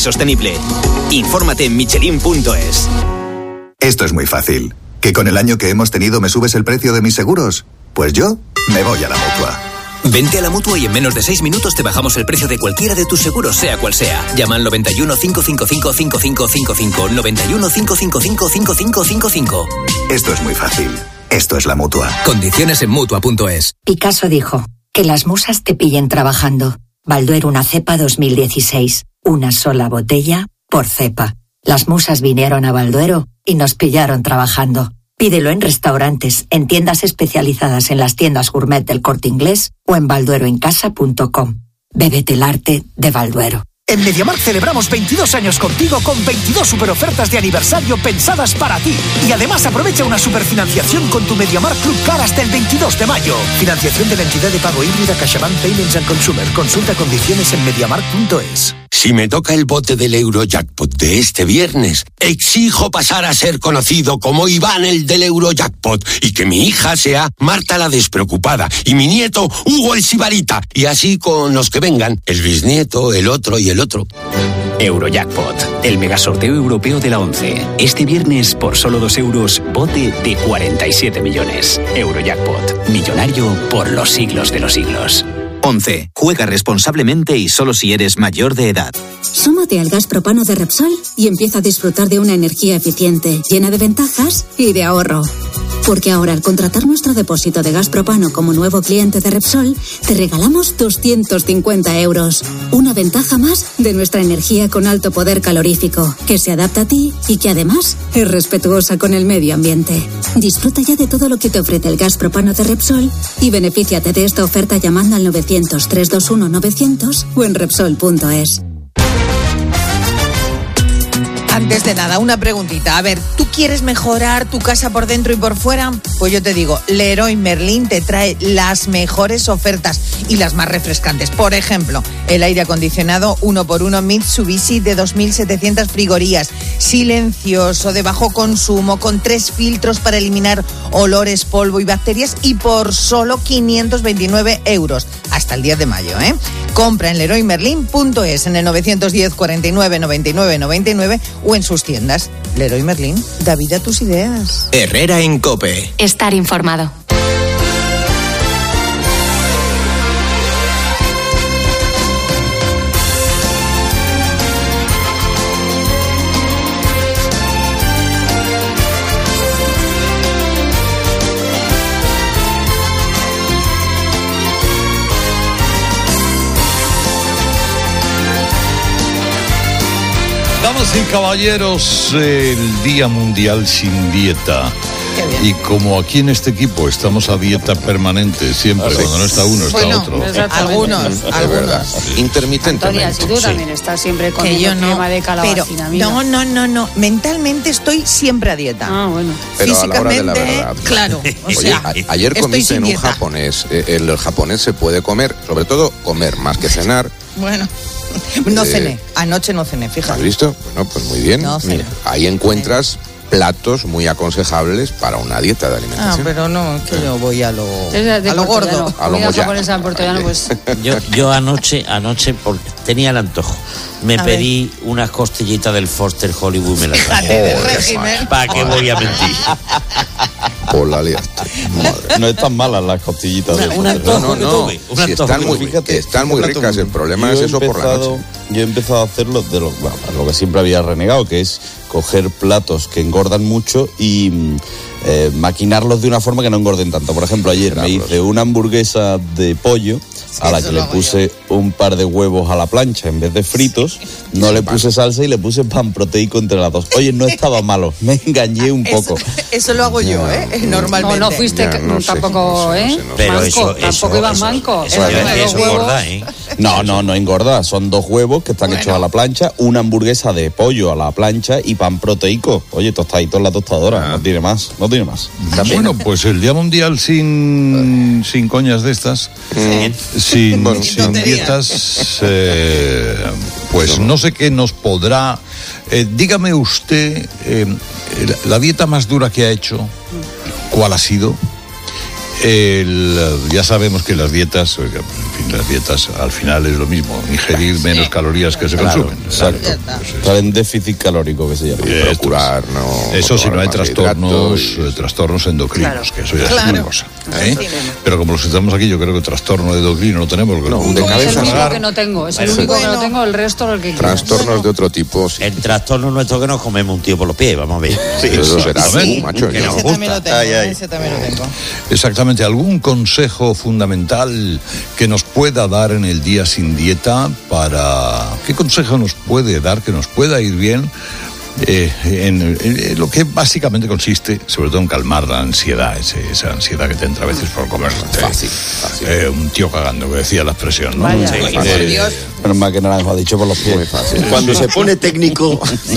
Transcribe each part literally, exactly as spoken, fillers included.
sostenible. Infórmate en michelin punto es. Esto es muy fácil. ¿Que con el año que hemos tenido me subes el precio de mis seguros? Pues yo me voy a la Mutua. Vente a la Mutua y en menos de seis minutos te bajamos el precio de cualquiera de tus seguros, sea cual sea. Llama al noventa y uno, cinco cinco cinco, cinco cinco cinco cinco, noventa y uno, cinco cinco cinco, cinco cinco cinco cinco. Esto es muy fácil. Esto es la Mutua. Condiciones en mutua punto es. Picasso dijo, que las musas te pillen trabajando. Balduero una cepa dos mil dieciséis. Una sola botella por cepa. Las musas vinieron a Balduero y nos pillaron trabajando. Pídelo en restaurantes, en tiendas especializadas en las tiendas gourmet del Corte Inglés o en baldueroencasa punto com. Bébete el arte de Balduero. En MediaMarkt celebramos veintidós años contigo con veintidós superofertas de aniversario pensadas para ti. Y además aprovecha una superfinanciación con tu MediaMarkt Club Car hasta el veintidós de mayo. Financiación de la entidad de pago híbrida CaixaBank Payments and Consumer. Consulta condiciones en mediamarkt punto es. Si me toca el bote del Eurojackpot de este viernes, exijo pasar a ser conocido como Iván el del Eurojackpot y que mi hija sea Marta la despreocupada y mi nieto Hugo el sibarita, y así con los que vengan, el bisnieto, el otro y el otro. Eurojackpot, el megasorteo europeo de la once. Este viernes, por solo dos euros, bote de cuarenta y siete millones. Eurojackpot, millonario por los siglos de los siglos. once. Juega responsablemente y solo si eres mayor de edad. Súmate al gas propano de Repsol y empieza a disfrutar de una energía eficiente, llena de ventajas y de ahorro. Porque ahora, al contratar nuestro depósito de gas propano como nuevo cliente de Repsol, te regalamos doscientos cincuenta euros. Una ventaja más de nuestra energía con alto poder calorífico, que se adapta a ti y que además es respetuosa con el medio ambiente. Disfruta ya de todo lo que te ofrece el gas propano de Repsol y benefíciate de esta oferta llamando al novecientos, trescientos veintiuno, novecientos o en Repsol punto es. Antes de nada, una preguntita. A ver, ¿tú quieres mejorar tu casa por dentro y por fuera? Pues yo te digo, Leroy Merlin te trae las mejores ofertas y las más refrescantes. Por ejemplo, el aire acondicionado uno por uno Mitsubishi de dos mil setecientas frigorías, silencioso, de bajo consumo, con tres filtros para eliminar olores, polvo y bacterias, y por solo quinientos veintinueve euros. Hasta el diez de mayo, ¿eh? Compra en leroy merlin punto es, en el novecientos diez, cuarenta y nueve, noventa y nueve, noventa y nueve o en sus tiendas. Leroy Merlin, da vida a tus ideas. Herrera en COPE. Estar informado. Damas y caballeros, el Día Mundial sin Dieta. Y como aquí en este equipo estamos a dieta permanente siempre, sí. Cuando no está uno, está bueno, otro. Algunos, algunos. Sí. Intermitentemente. Antonia, si tú sí. también estás siempre con el no, tema de calabacina. No, no, no, no. Mentalmente estoy siempre a dieta. Ah, bueno. Pero físicamente, a la hora de la verdad. Claro. O sea, Oye, a, ayer comiste en un dieta. japonés. El, el japonés se puede comer, sobre todo comer más que cenar. Bueno. No cené, anoche no cené, fíjate. ¿Has visto? Bueno, pues muy bien. No Mira, ahí encuentras platos muy aconsejables para una dieta de alimentación. Ah, pero no, es que yo voy a lo, a lo gordo. A lo japonesa en portugués, pues. Yo, yo anoche, anoche porque tenía el antojo, me A pedí ver. unas costillitas del Foster Hollywood, me las traje. ¿Para qué voy a mentir? Por la liaste. No están malas las costillitas una, del un Foster. antojo No, no, no. que tuve, un Si antojo están que muy, tuve. que están muy ricas, el problema es eso por la noche. Yo he empezado a hacerlo de lo, bueno, lo que siempre había renegado, que es coger platos que engordan mucho y eh, maquinarlos de una forma que no engorden tanto. Por ejemplo, ayer me hice una hamburguesa de pollo a la que le puse un par de huevos a la plancha en vez de fritos, no le puse salsa y le puse pan proteico entre las dos. Oye, no estaba malo, me engañé un poco. Eso, eso lo hago yo, ¿eh? Normalmente. No, no fuiste Ya, no tampoco, sé, ¿eh? no sé, no sé. Pero manco, eso, tampoco eso, ibas eso, manco. Eso, Eso, eso, eso engorda, ¿eh? No, no, no engorda, son dos huevos que están Bueno. hechos a la plancha, una hamburguesa de pollo a la plancha y pan proteico. Oye, tostadito en la tostadora, Ah. no tiene más, no tiene más. También. Bueno, pues el Día Mundial sin, sin coñas de estas, Mm. sin, Bueno. sin Tonterías. dietas, eh, pues no sé qué nos podrá... Eh, dígame usted, eh, la, la dieta más dura que ha hecho, ¿cuál ha sido? El, ya sabemos que las dietas, oiga, en fin, las dietas al final es lo mismo, ingerir menos calorías que se Claro, consumen. exacto. Estar en déficit calórico, que se llama. Y procurar, no. Eso si no hay trastornos, y... eh, trastornos endocrinos, Claro. que eso ya Claro. es una cosa. ¿eh? Sí, pero como los que estamos aquí, yo creo que trastorno endocrino no tenemos. Porque No, no, de Es cabeza el único tragar. que no tengo, es el Bueno, único que bueno. no tengo, el resto el que quieras. Trastornos de otro tipo, sí. El trastorno nuestro que nos comemos un tío por los pies, vamos a ver. Sí, eso será tú, macho. Que yo nos no. Ese también lo gusta. tengo, Ay, ay. ese también lo tengo. Exactamente, ¿algún consejo fundamental que nos pueda dar en el día sin dieta para... ¿Qué consejo nos puede dar que nos pueda ir bien? Eh, en, en lo que básicamente consiste, sobre todo en calmar la ansiedad, ese, esa ansiedad que te entra a veces por comer. Fácil, fácil. Eh, un tío cagando, que decía la expresión, ¿no? Vaya. Sí, Ay, por eh, Dios. Menos mal que Naranjo ha dicho por los pies. Muy fácil. Cuando se pone técnico,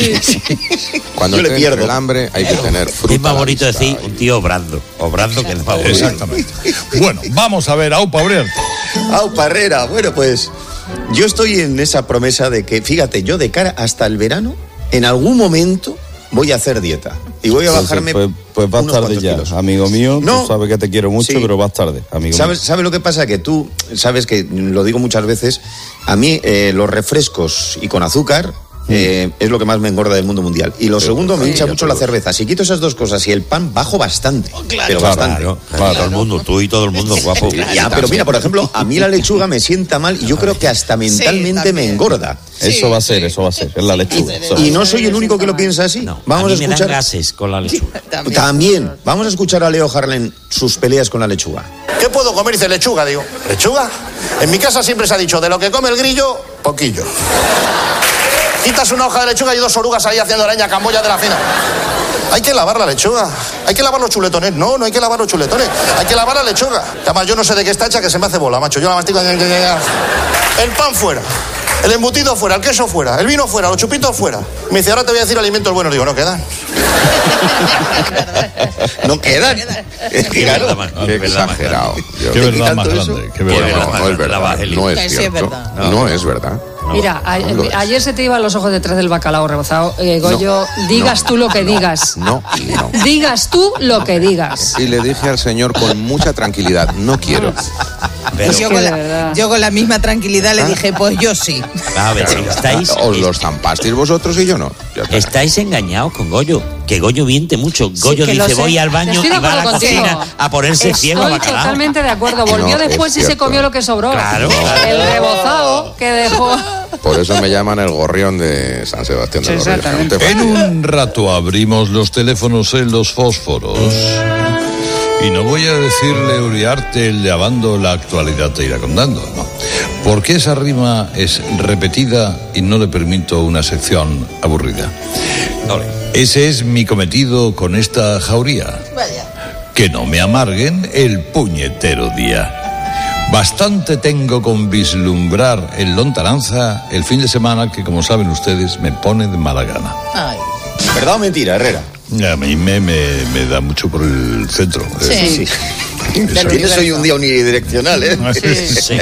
Cuando yo le te pierdo. entra el hambre hay que tener fruta. Es más a la bonito vista. decir un tío obrando. Obrando que es más bonito. Exactamente. Bueno, vamos a ver, Aupa Obrert. Au, Parrera, bueno, pues yo estoy en esa promesa de que, fíjate, yo de cara hasta el verano, en algún momento voy a hacer dieta. Y voy a Pues, bajarme pues, pues vas unos tarde cuantos ya, kilos. amigo mío. No. Tú sabes que te quiero mucho, Sí. pero vas tarde, amigo ¿Sabes, mío. ¿Sabes lo que pasa? Que tú, sabes que, lo digo muchas veces, a mí eh, los refrescos y con azúcar eh, es lo que más me engorda del mundo mundial. Y lo segundo, me hincha mucho la cerveza. Si quito esas dos cosas y el pan, bajo bastante. Pero bastante. Claro, claro, todo el mundo, tú y todo el mundo, guapo. Ya, pero mira, por ejemplo, a mí la lechuga me sienta mal y yo creo que hasta mentalmente me engorda. Eso va a ser, eso va a ser, es la lechuga. eso. Y no soy el único que lo piensa así. No, Vamos a a mí me dan escuchar. gases con la lechuga. También. Vamos a escuchar a Leo Harlem sus peleas con la lechuga. ¿Qué puedo comer? Dice lechuga, digo. ¿Lechuga? En mi casa siempre se ha dicho, de lo que come el grillo, poquillo. Quitas una hoja de lechuga y dos orugas ahí haciendo araña, camboya de la cena. Hay que lavar la lechuga. Hay que lavar los chuletones. No, no hay que lavar los chuletones. Hay que lavar la lechuga. Además, yo no sé de qué está hecha, que se me hace bola, macho. Yo la mastico. El pan fuera. El embutido fuera, el queso fuera, el vino fuera, los chupitos fuera. Me dice, ahora te voy a decir alimentos buenos. Digo, no quedan. No quedan. Qué verdad más- Qué qué verdad más exagerado. Yo- Qué verdad más tanto eso? grande. Qué No, verdad verdad más no, más no es grande. La verdad. Evangelista. No es Sí, es cierto. verdad. No es verdad. Mira, a- no lo es. ayer se te iban los ojos detrás del bacalao rebozado. Eh, Goyo, digas no, tú lo que no, digas. No, no. Digas tú lo que digas. Y le dije al señor con mucha tranquilidad, no quiero. Pero, Yo que con, de la, verdad. yo con la misma tranquilidad le dije, pues yo sí. a ver, estáis, Os los zampasteis vosotros y yo no. Ya está. estáis engañados con Goyo. Que Goyo miente mucho. Goyo que lo dice, sé. voy al baño Estoy y de va a la acuerdo cocina contigo. a ponerse ciego a Estoy bacalao. totalmente de acuerdo. Volvió No, es después y se cierto. comió lo que sobró. Claro. El rebozado que dejó. Por eso me llaman el gorrión de San Sebastián de los Reyes. Exactamente. No te En fastidies. un rato abrimos los teléfonos en los fósforos. Y no voy a decirle Uriarte el de Abando la actualidad te irá contando, no. Porque esa rima es repetida y no le permito una sección aburrida. Ese es mi cometido con esta jauría. Que no me amarguen el puñetero día. Bastante tengo con vislumbrar en lontananza el fin de semana que, como saben ustedes, me pone de mala gana. Ay. ¿Verdad o mentira, Herrera? A mí me, me, me da mucho por el centro. Sí. Eso. Tienes hoy un día unidireccional, ¿eh? Sí.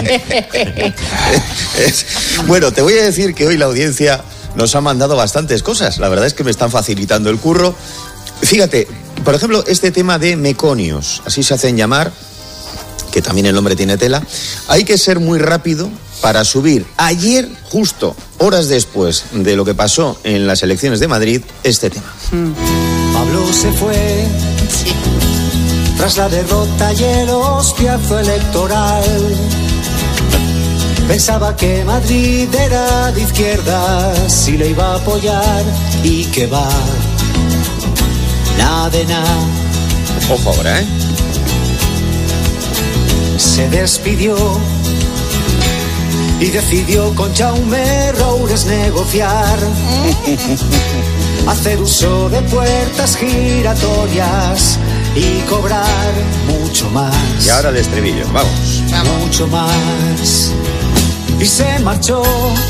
Es- Bueno, te voy a decir que hoy la audiencia nos ha mandado bastantes cosas. La verdad es que me están facilitando el curro. Fíjate, por ejemplo, este tema de meconios, así se hacen llamar, que también el nombre tiene tela. Hay que ser muy rápido para subir ayer, justo horas después de lo que pasó en las elecciones de Madrid, este tema. Pablo se fue tras la derrota y el hostiazo electoral. Pensaba que Madrid era de izquierdas y le iba a apoyar, y que va, nada de nada. Ojo ahora, ¿eh? Se despidió y decidió con Jaume Roures negociar, hacer uso de puertas giratorias y cobrar mucho más. Y ahora el estribillo, vamos. Mucho más. Y se marchó,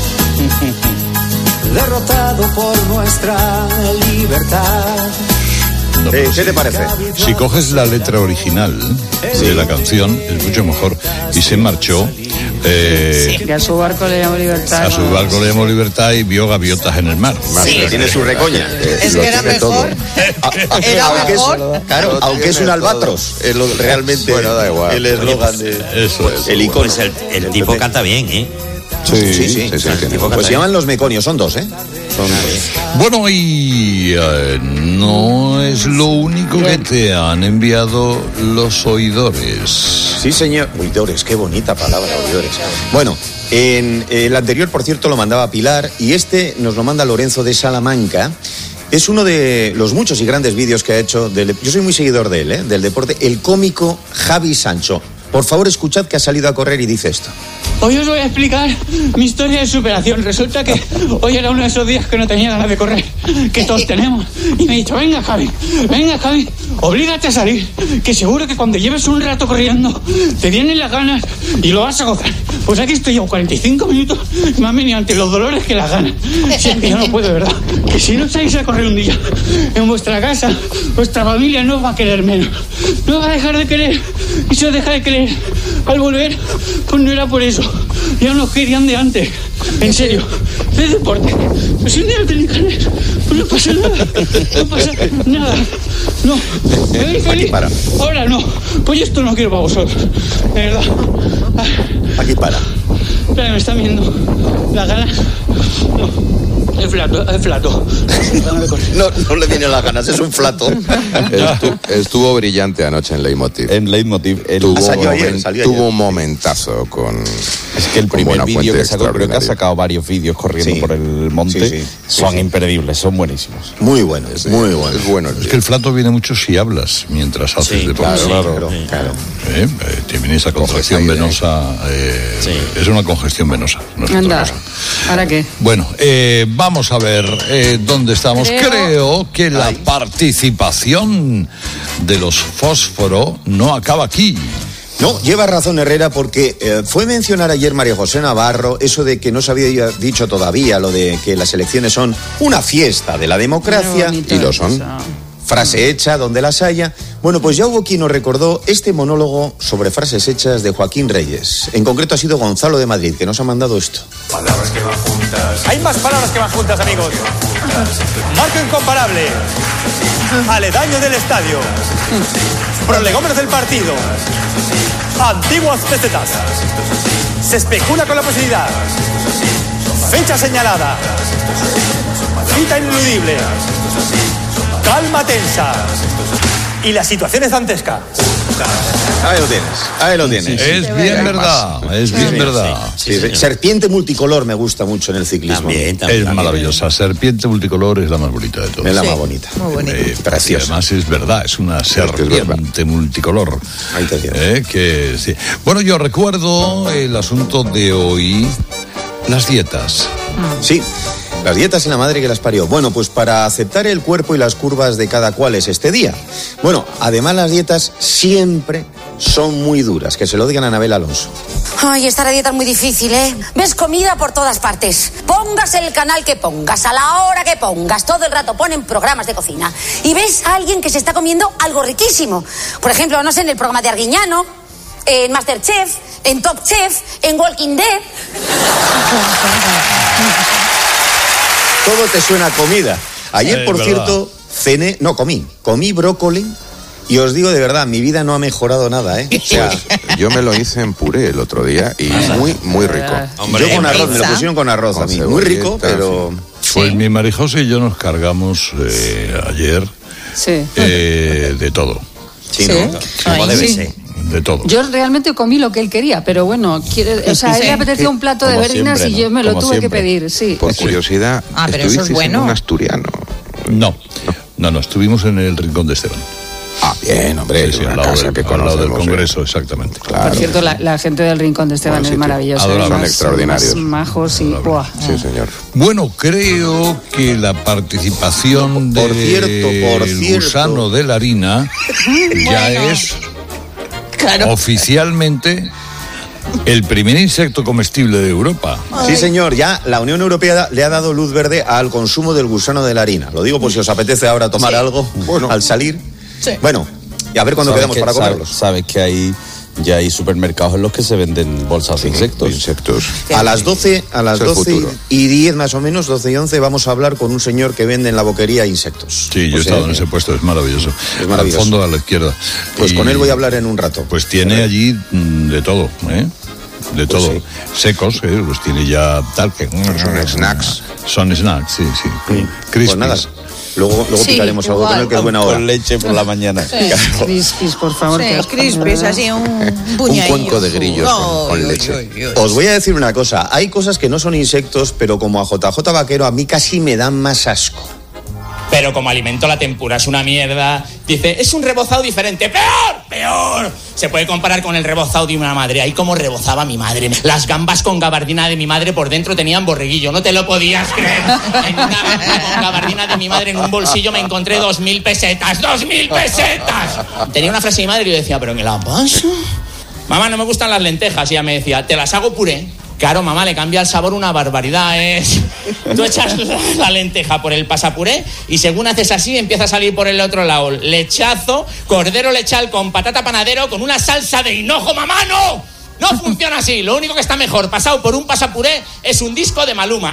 derrotado por nuestra libertad. No, Eh, pero ¿Qué si- te parece? Si coges la letra original de la canción, es mucho mejor. Y se marchó, Eh, sí. Que a su barco le llamó Libertad. A su barco le llamó Libertad y vio gaviotas en el mar. Sí. Tiene su recoña. Es que era mejor. Era aunque mejor. Es, claro, aunque es un albatros. Es lo, realmente bueno, da igual. el eslogan de... Eso es. El icono. Pues el, el El tipo P P. canta bien, ¿eh? Sí, sí, sí. sí, sí, sí, El sí. tipo pues se llaman los meconios, son dos, ¿eh? Son dos. Bueno, y eh, no es lo único que te han enviado los oidores. Sí, señor. Oidores, qué bonita palabra, oidores. Bueno, en el anterior, por cierto, lo mandaba Pilar y este nos lo manda Lorenzo de Salamanca. Es uno de los muchos y grandes vídeos que ha hecho, del, yo soy muy seguidor de él, ¿eh? Del deporte, el cómico Javi Sancho. Por favor, escuchad que ha salido a correr y dice esto. Hoy os voy a explicar mi historia de superación. Resulta que hoy era uno de esos días que no tenía ganas de correr, que todos tenemos. Y me he dicho, venga Javi, venga Javi, oblígate a salir, que seguro que cuando lleves un rato corriendo te vienen las ganas y lo vas a gozar. Pues aquí estoy yo, cuarenta y cinco minutos, y me han venido ante los dolores que las ganas. Si es que yo no puedo, ¿verdad? Que si no salís a correr un día en vuestra casa, vuestra familia no os va a querer menos. No os va a dejar de querer. Y si os deja de querer al volver, pues no era por eso. Ya nos querían de antes. En serio, de deporte. Pues si un día no tenéis ganas, pues no pasa nada. No pasa nada. No. ¿Me veis feliz? Ahora no. Pues esto no quiero para vosotros. De verdad. Aquí para. Espera, me están viendo las ganas. No. Es flato, es flato. No, no le vienen las ganas, es un flato. Estu, estuvo brillante anoche en Leitmotiv. En Leitmotiv. El, tuvo, salió ayer, moment, salió tuvo ayer. un momentazo con... Es que el primer vídeo que sacó, creo que ha sacado varios vídeos corriendo Sí. por el monte, Sí, sí. son Sí, sí. imperdibles, son buenísimos. Muy bueno, sí, muy bueno. Es bueno. Es que el flato viene mucho si hablas mientras haces Sí, deporte. claro, Claro, claro. Eh, eh, te viene esa congestión venosa. Eh, Sí. Es una congestión venosa. No es otra Anda, cosa. ¿ahora qué? Bueno, eh, vamos a ver eh, dónde estamos. Creo- Creo que la participación de los fósforo no acaba aquí. No, lleva razón Herrera porque eh, fue mencionar ayer María José Navarro eso de que no se había dicho todavía, lo de que las elecciones son una fiesta de la democracia. Qué bonito Y lo son. eso. Frase hecha donde las haya. Bueno, pues ya hubo quien nos recordó este monólogo sobre frases hechas de Joaquín Reyes. En concreto ha sido Gonzalo de Madrid, que nos ha mandado esto. Palabras que van juntas. Hay más palabras que van juntas, amigos. Marco incomparable. Aledaño del estadio. Prolegómenos del partido. Antiguas pesetas. Se especula con la posibilidad. Fecha señalada. Cita ineludible. Calma tensa. Y la situación es dantesca. Ahí lo tienes, ahí lo tienes. Es bien verdad, es bien Sí, verdad. sí, sí. Serpiente multicolor me gusta mucho en el ciclismo. También, también. Es maravillosa. Serpiente multicolor es la más bonita de todas. Es la Sí, más bonita. muy bonita. Eh, Preciosa. y además es verdad, es una serpiente multicolor. Ahí te tienes. Eh, que, sí. Bueno, yo recuerdo el asunto de hoy, las dietas. Sí, las dietas y la madre que las parió. Bueno, pues para aceptar el cuerpo y las curvas de cada cual es este día. Bueno, además las dietas siempre son muy duras. Que se lo digan a Anabel Alonso. Ay, esta dieta es muy difícil, ¿eh? Ves comida por todas partes. Pongas el canal que pongas, a la hora que pongas, todo el rato ponen programas de cocina. Y ves a alguien que se está comiendo algo riquísimo. Por ejemplo, no sé, en el programa de Arguiñano, en Masterchef, en Top Chef, en Walking Dead. Todo te suena a comida. Ayer, Es por verdad. cierto, cené, no comí, comí brócoli y os digo de verdad, mi vida no ha mejorado nada, ¿eh? O sea, Yo me lo hice en puré el otro día y muy, muy rico. yo con arroz, me lo pusieron con arroz a mí. Muy rico, pero... Pues mi Marijosa y yo nos cargamos eh, ayer Sí. eh, de todo. Sí, ¿no? Como Ay, debe sí. ser. De todo. Yo realmente comí lo que él quería, pero bueno, quiere, o sea, a él Sí. le apetecía un plato de Como verdinas siempre, y yo ¿no? me lo Como tuve siempre. que pedir, sí. Por curiosidad, Ah, pero eso es estuvisteis bueno. en un asturiano. No, no, no, estuvimos en el Rincón de Esteban. Ah, bien, hombre, Sí, sí, una al lado casa del, que al lado del conocemos, ¿eh? Congreso, exactamente. Claro. Por cierto, la, la gente del Rincón de Esteban Buen es sitio. maravillosa. Adorables. Son Más- extraordinarios. más majos y... ¡buah! Sí, señor. Bueno, creo que la participación Por del cierto, por cierto. gusano de la harina ya es Claro. oficialmente el primer insecto comestible de Europa. Sí, señor, ya la Unión Europea le ha dado luz verde al consumo del gusano de la harina. Lo digo por si os apetece ahora tomar Sí. algo Bueno. al salir. Sí. Bueno, y a ver cuándo ¿Sabes quedamos que- para sabes- comerlos. Sabes que hay Ya hay supermercados en los que se venden bolsas de insectos. Insectos. A las doce, a las doce y diez más o menos, doce y once, vamos a hablar con un señor que vende en la boquería insectos. Sí, yo he estado en ese puesto, es maravilloso. Es maravilloso. Al fondo, a la izquierda. Pues y, con él voy a hablar en un rato. Pues tiene allí mm, de todo, ¿eh? De Pues todo. sí. Secos, ¿eh? Los tiene ya tal que... Son snacks. Son snacks, sí, sí. Sí. Crispies. Pues nada. Luego, luego Sí, picaremos algo igual. con él que es buena hora. Con leche por la mañana. Sí. Claro. Crispis, por favor. Sí, que- crispis, así un Un puñadillo. cuenco de grillos con, con Ay, leche. ay, ay, ay. Os voy a decir una cosa, hay cosas que no son insectos, pero como a J J Vaquero a mí casi me dan más asco. Pero como alimento la tempura es una mierda. Dice, es un rebozado diferente. ¡Peor! ¡Peor! Se puede comparar con el rebozado de una madre. Ahí como rebozaba mi madre. Las gambas con gabardina de mi madre por dentro tenían borreguillo. No te lo podías creer. En una gamba con gabardina de mi madre en un bolsillo me encontré dos mil pesetas. ¡Dos mil pesetas! Tenía una frase de mi madre y yo decía, ¿pero qué la pasa? Mamá, no me gustan las lentejas. Y ella me decía, ¿te las hago puré? Claro, mamá, le cambia el sabor una barbaridad, es... Tú echas la, la lenteja por el pasapuré y según haces así empieza a salir por el otro lado lechazo, cordero lechal con patata panadero con una salsa de hinojo, mamá, ¡no! No funciona así, lo único que está mejor pasado por un pasapuré es un disco de Maluma.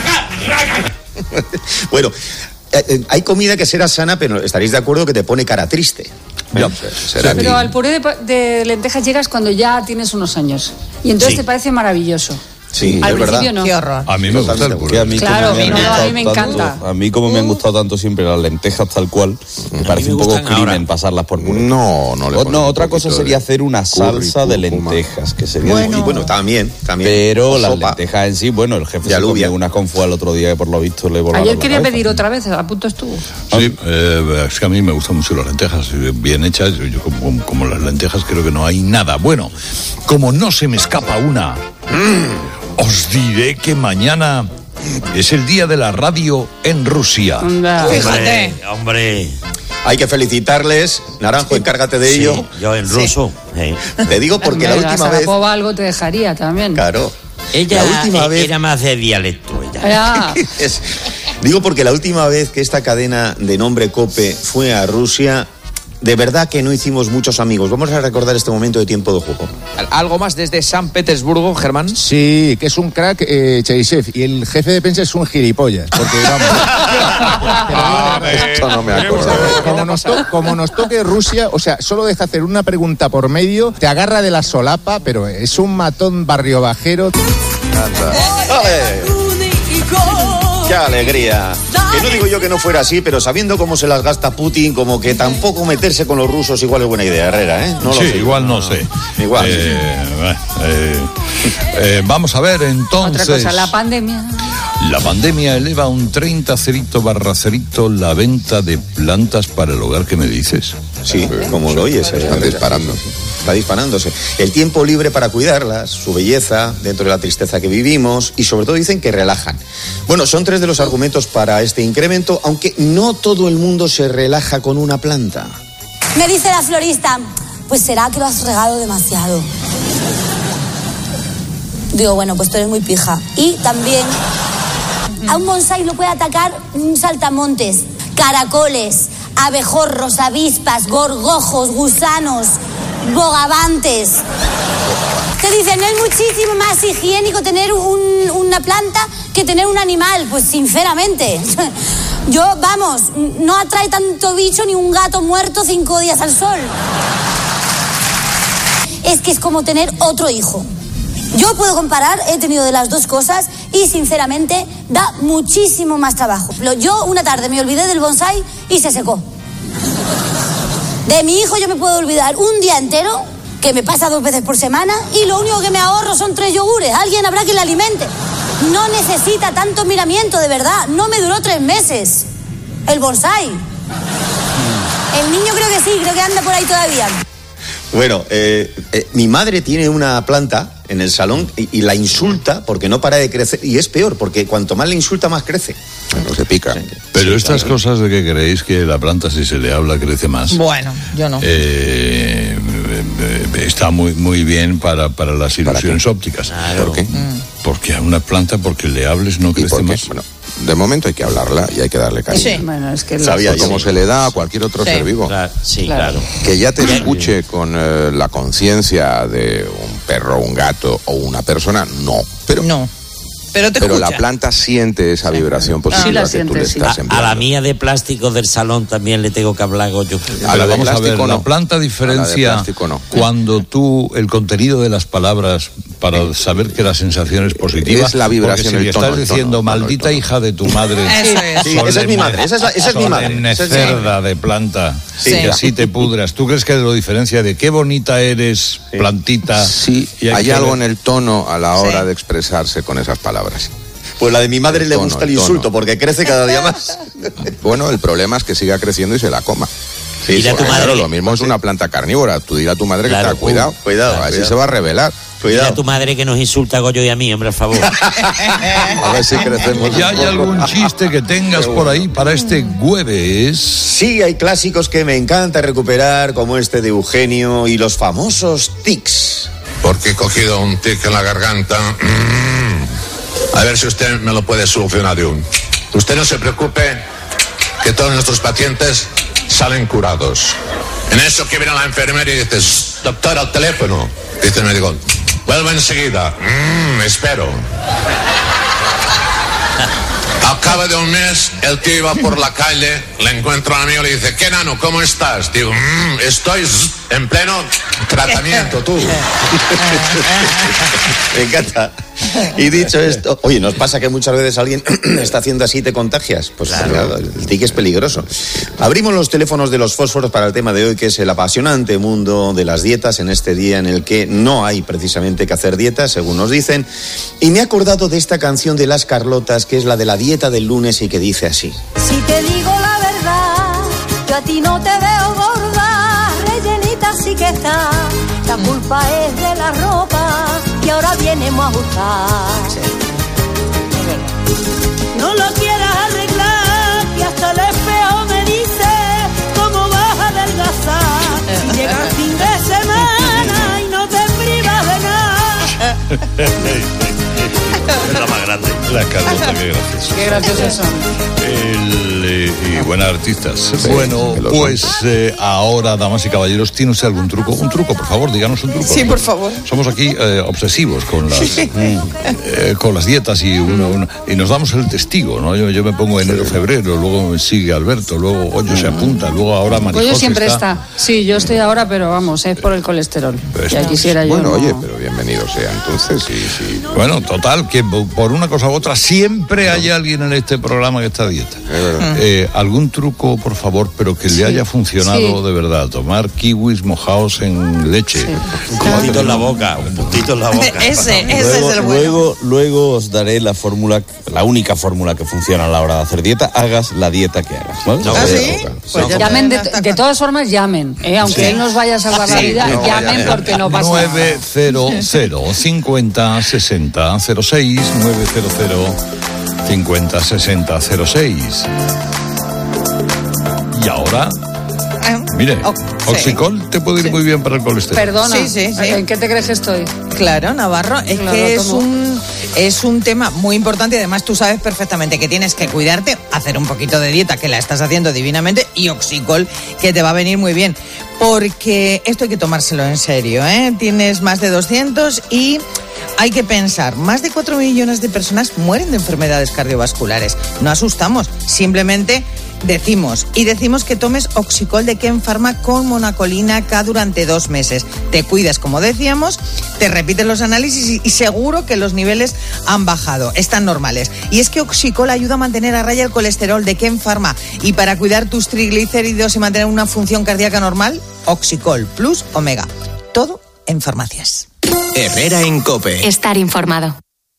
Bueno, eh, eh, hay comida que será sana, pero estaréis de acuerdo que te pone cara triste. Ya, será Pero que- al puré de, pa- de lentejas llegas cuando ya tienes unos años. Y entonces Sí. te parece maravilloso. Sí, Al es verdad. principio no. Qué horror. A mí me gusta el Que puré. a mí Claro, como me han no, a gustado mí me tanto- encanta. a mí como me han gustado tanto siempre las lentejas tal cual, me parece me un poco gustan crimen ahora. pasarlas por puré. No, no le O- ponen no, un otra cosa poquito sería de hacer una curry, salsa de cúrcuma. lentejas, que sería Bueno, y bueno, también, también. Pero O las sopa. lentejas en sí, bueno, el jefe De se alubia. comió una con foie el otro día que por lo visto le volaron Ayer la quería cabeza. pedir otra vez, a punto estuvo. Sí, eh, es que a mí me gustan mucho las lentejas, eh, bien hechas. Yo, yo como, como las lentejas creo que no hay nada. Bueno, como no se me escapa una, os diré que mañana es el día de la radio en Rusia. Anda. Fíjate. Hombre. Hay que felicitarles. Naranjo, encárgate de ello. Sí, yo en ruso. eh. Te digo porque la Hombre, última vez... Sarapova algo te dejaría también. Claro. Ella La última eh, vez... era más de dialecto. Ella. Ya. Es- Digo porque la última vez que esta cadena de nombre COPE fue a Rusia, de verdad que no hicimos muchos amigos. Vamos a recordar este momento de tiempo de juego. ¿Algo más desde San Petersburgo, Germán? Sí, que es un crack eh, Cherisev y el jefe de prensa es un gilipollas. Porque vamos. Esto no me acuerdo. Como nos, to- como nos toque Rusia, o sea, solo deja hacer una pregunta por medio, te agarra de la solapa, pero es un matón barrio bajero. ¡Ale! ¡Qué alegría! Que no digo yo que no fuera así, pero sabiendo cómo se las gasta Putin, como que tampoco meterse con los rusos igual es buena idea, Herrera, ¿eh? No lo sí, sé. igual no sé. Igual. Eh, eh, eh, vamos a ver entonces. Otra cosa, la pandemia. La pandemia eleva un treinta cerito barra cerito la venta de plantas para el hogar. ¿Qué me dices? Sí, como lo oyes. eh, Están Herrera. disparando. Está disparándose. El tiempo libre para cuidarlas, su belleza, dentro de la tristeza que vivimos y sobre todo dicen que relajan. Bueno, son tres de los argumentos para este incremento, aunque no todo el mundo se relaja con una planta. Me dice la florista, pues será que lo has regado demasiado. Digo, bueno, pues tú eres muy pija. Y también a un bonsái lo puede atacar un saltamontes, caracoles, abejorros, avispas, gorgojos, gusanos, bogavantes. Te dicen, es muchísimo más higiénico tener un- una planta que tener un animal. Pues sinceramente, yo, vamos, no atrae tanto bicho ni un gato muerto cinco días al sol. Es que es como tener otro hijo. Yo puedo comparar, he tenido de las dos cosas y sinceramente da muchísimo más trabajo. Lo- Yo una tarde me olvidé del bonsái y se secó. De mi hijo yo me puedo olvidar un día entero, que me pasa dos veces por semana, y lo único que me ahorro son tres yogures. Alguien habrá que le alimente. No necesita tanto miramiento, de verdad. No me duró tres meses el bonsái. El niño creo que sí, creo que anda por ahí todavía. Bueno, eh, eh, mi madre tiene una planta en el salón y, y la insulta porque no para de crecer. Y es peor, porque cuanto más le insulta, más crece. No se pica. Pero Sí, estas claro. cosas de que creéis que la planta, si se le habla, crece más. Bueno, yo no. Eh, eh, está muy muy bien para, para las ilusiones ópticas. Claro. ¿Por qué? Porque a una planta, porque le hables, no crece más. Bueno, de momento hay que hablarla y hay que darle cariño. Sí. Bueno, es que Sabía lo... como sí. se le da a cualquier otro sí. ser vivo. Claro, sí, claro. Que ya te escuche con eh, la conciencia de un perro, un gato o una persona, no. Pero no. Pero, te pero la escucha. planta siente esa vibración positiva sí la que siente, tú le sí. estás A, enviando. a la mía de plástico del salón también le tengo que hablar, Goyo. A la de Vamos a ver, plástico la no. planta A la de diferencia plástico no. cuando tú, el contenido de las palabras, para saber que la sensación es positiva. Es la vibración, porque si el le tono, estás el tono, diciendo, el tono, el maldita tono. hija de tu madre. Eso es. Sí, esa es mi madre, esa es, la- esa es mi madre. Solemne Esa es- cerda de planta, Sí. que así te pudras. ¿Tú crees que lo diferencia de qué bonita eres, plantita? Sí, y hay que algo ver- en el tono a la hora Sí. de expresarse con esas palabras. Pues la de mi madre El le tono, gusta el el tono. insulto porque crece cada día más. Bueno, el problema es que siga creciendo y se la coma. Sí, Dile a tu porque, madre- claro, lo mismo es una planta carnívora. Tú dirás a tu madre Claro, que te cuidado. uh, cuidado, Así cuidado. se va a revelar. Dile a Cuidado. tu madre que nos insulta a Goyo y a mí, hombre, al favor. A ver si crecemos. ¿Ya hay algún chiste que tengas por ahí para este jueves? Sí, hay clásicos que me encanta recuperar, como este de Eugenio y los famosos tics. Porque he cogido un tic en la garganta. Mm. A ver si usted me lo puede solucionar de un. Usted no se preocupe, que todos nuestros pacientes salen curados. En eso que viene la enfermera y dices, doctor, al teléfono. Dice el médico, vuelvo enseguida. Mm, espero. Al cabo de un mes, el tío iba por la calle, le encuentra a un amigo y le dice, ¿qué nano, cómo estás? Digo, mmm, estoy en pleno tratamiento, tú. Me encanta. Y dicho esto, oye, ¿nos pasa que muchas veces alguien está haciendo así y te contagias? Pues claro, el tic es peligroso. Abrimos los teléfonos de los fósforos para el tema de hoy, que es el apasionante mundo de las dietas, en este día en el que no hay precisamente que hacer dietas, según nos dicen. Y me he acordado de esta canción de Las Carlotas, que es la de la dieta del lunes y que dice así. Si te digo la verdad, yo a ti no te veo gorda, rellenita sí que está. La culpa es de la ropa que ahora vienemos a buscar. No lo quieras arreglar, que hasta el espejo me dice cómo vas a adelgazar. Si llega el fin de semana y no te privas de nada. Es la más grande. La Carlota, qué gracioso. Qué graciosos son. El, eh, y buenas artistas. Sí, bueno, que lo pues eh, ahora, damas y caballeros, ¿tiene usted algún truco? Un truco, por favor, díganos un truco. Sí, por favor. Somos aquí eh, obsesivos con las eh, con las dietas y uno, uno- y nos damos el testigo, ¿no? Yo, yo me pongo enero, febrero, luego me sigue Alberto, luego Goyo se apunta, luego ahora María Goyo José siempre está. está. Sí, yo estoy ahora, pero vamos, es por el colesterol. Pues Ya no. quisiera yo. Bueno, no- oye, pero bienvenido sea. Entonces, sí, sí. Bueno, total, que por una cosa u otra siempre hay alguien en este programa que está a dieta. Es verdad. Eh, algún truco, por favor, pero que le haya funcionado Sí. de verdad. Tomar kiwis mojados en leche. Un puntito en la boca, un puntito en la boca. Ese, ese Luego, es el bueno. luego, luego os daré la fórmula, la única fórmula que funciona a la hora de hacer dieta. Hagas la dieta que hagas. ¿vale? ¿Ah, sí? Pues ya Llamen, de, está de todas formas, llamen. ¿eh? Aunque Sí. él nos vaya a salvar la Sí, vida, no, llamen vaya. porque no pasa nada. nueve cero cero cincuenta sesenta cero seis nueve cero cero cincuenta sesenta cero seis. Y ahora, mire, Oh, sí. Oxicol te puede ir muy bien para el colesterol. Perdona, Sí, sí, sí. ¿en qué te crees que estoy? Claro, Navarro, es Claro, que es tomo. un, es un tema muy importante y además tú sabes perfectamente que tienes que cuidarte, hacer un poquito de dieta, que la estás haciendo divinamente, y Oxicol, que te va a venir muy bien. Porque esto hay que tomárselo en serio, ¿eh? Tienes más de doscientos y hay que pensar, más de cuatro millones de personas mueren de enfermedades cardiovasculares. No asustamos, simplemente decimos, y decimos que tomes Oxicol de Ken Pharma con monacolina K durante dos meses. Te cuidas, como decíamos, te repites los análisis y, y seguro que los niveles han bajado, están normales. Y es que Oxicol ayuda a mantener a raya el colesterol de Ken Pharma, y para cuidar tus triglicéridos y mantener una función cardíaca normal, Oxicol Plus Omega. Todo en farmacias. Herrera en COPE. Estar informado.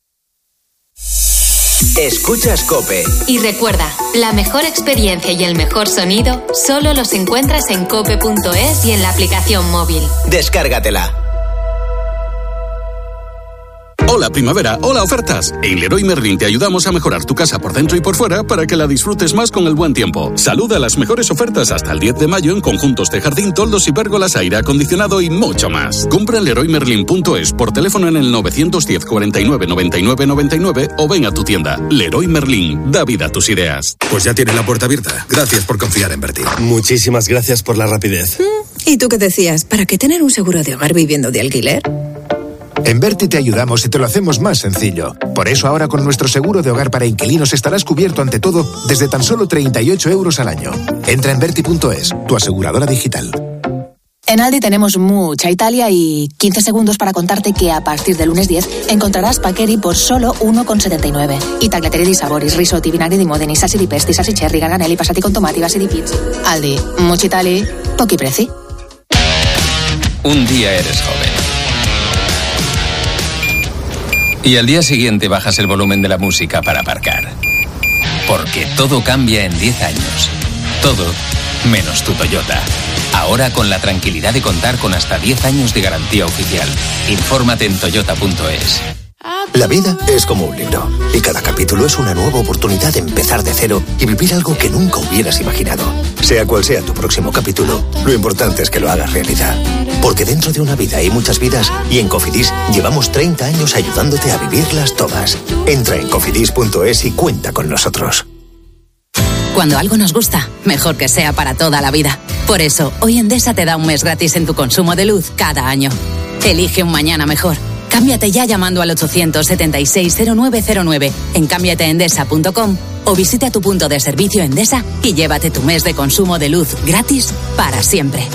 Escuchas COPE. Y recuerda, la mejor experiencia y el mejor sonido solo los encuentras en cope punto es y en la aplicación móvil. Descárgatela. Hola primavera, hola ofertas. En Leroy Merlin te ayudamos a mejorar tu casa por dentro y por fuera para que la disfrutes más con el buen tiempo. Saluda las mejores ofertas hasta el diez de mayo en conjuntos de jardín, toldos y pérgolas, aire acondicionado y mucho más. Compra en leroy merlin punto es por teléfono en el novecientos diez cuarenta y nueve noventa y nueve noventa y nueve o ven a tu tienda. Leroy Merlin, da vida a tus ideas. Pues ya tiene la puerta abierta. Gracias por confiar en Berti. Muchísimas gracias por la rapidez. ¿Y tú qué decías? ¿Para qué tener un seguro de hogar viviendo de alquiler? En Berti te ayudamos y te lo hacemos más sencillo. Por eso ahora con nuestro seguro de hogar para inquilinos estarás cubierto ante todo desde tan solo treinta y ocho euros al año. Entra en berti punto es, tu aseguradora digital. En Aldi tenemos mucha Italia y quince segundos para contarte que a partir del lunes diez encontrarás Paccheri por solo uno con setenta y nueve. I tagliatelle di saboris, risotti, vinagri di modeni, salsi di pesti, salsi cherry, garganelli, passati con tomati, basi di pizza. Aldi, mucha Italia, pochi prezzi. Un día eres joven. Y al día siguiente bajas el volumen de la música para aparcar. Porque todo cambia en diez años. Todo menos tu Toyota. Ahora con la tranquilidad de contar con hasta diez años de garantía oficial. Infórmate en toyota punto es. La vida es como un libro y cada capítulo es una nueva oportunidad de empezar de cero y vivir algo que nunca hubieras imaginado. Sea cual sea tu próximo capítulo, lo importante es que lo hagas realidad. Porque dentro de una vida hay muchas vidas y en Cofidis llevamos treinta años ayudándote a vivirlas todas. Entra en cofidis punto es y cuenta con nosotros. Cuando algo nos gusta, mejor que sea para toda la vida. Por eso, hoy Endesa te da un mes gratis en tu consumo de luz cada año. Elige un mañana mejor. Cámbiate ya llamando al ochocientos setenta y seis cero nueve cero nueve en cámbiate endesa punto com o visita tu punto de servicio Endesa y llévate tu mes de consumo de luz gratis para siempre.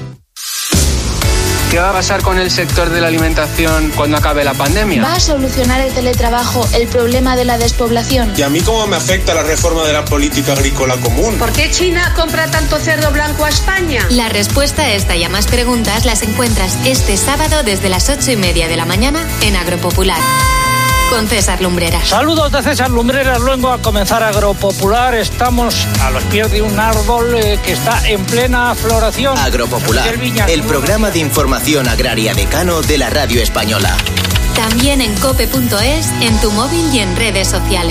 ¿Qué va a pasar con el sector de la alimentación cuando acabe la pandemia? ¿Va a solucionar el teletrabajo el problema de la despoblación? ¿Y a mí cómo me afecta la reforma de la política agrícola común? ¿Por qué China compra tanto cerdo blanco a España? La respuesta a esta y a más preguntas las encuentras este sábado desde las ocho y media de la mañana en Agropopular. Con César Lumbreras. Saludos de César Lumbreras, luego a comenzar Agropopular. Estamos a los pies de un árbol eh, que está en plena floración. Agropopular, el programa de información agraria decano de la radio española. También en cope punto es, en tu móvil y en redes sociales.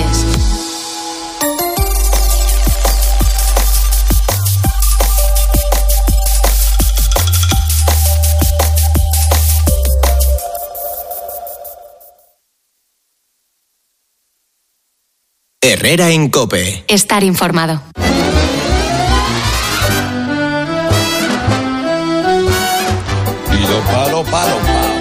Herrera en COPE. Estar informado. Palo, palo, palo,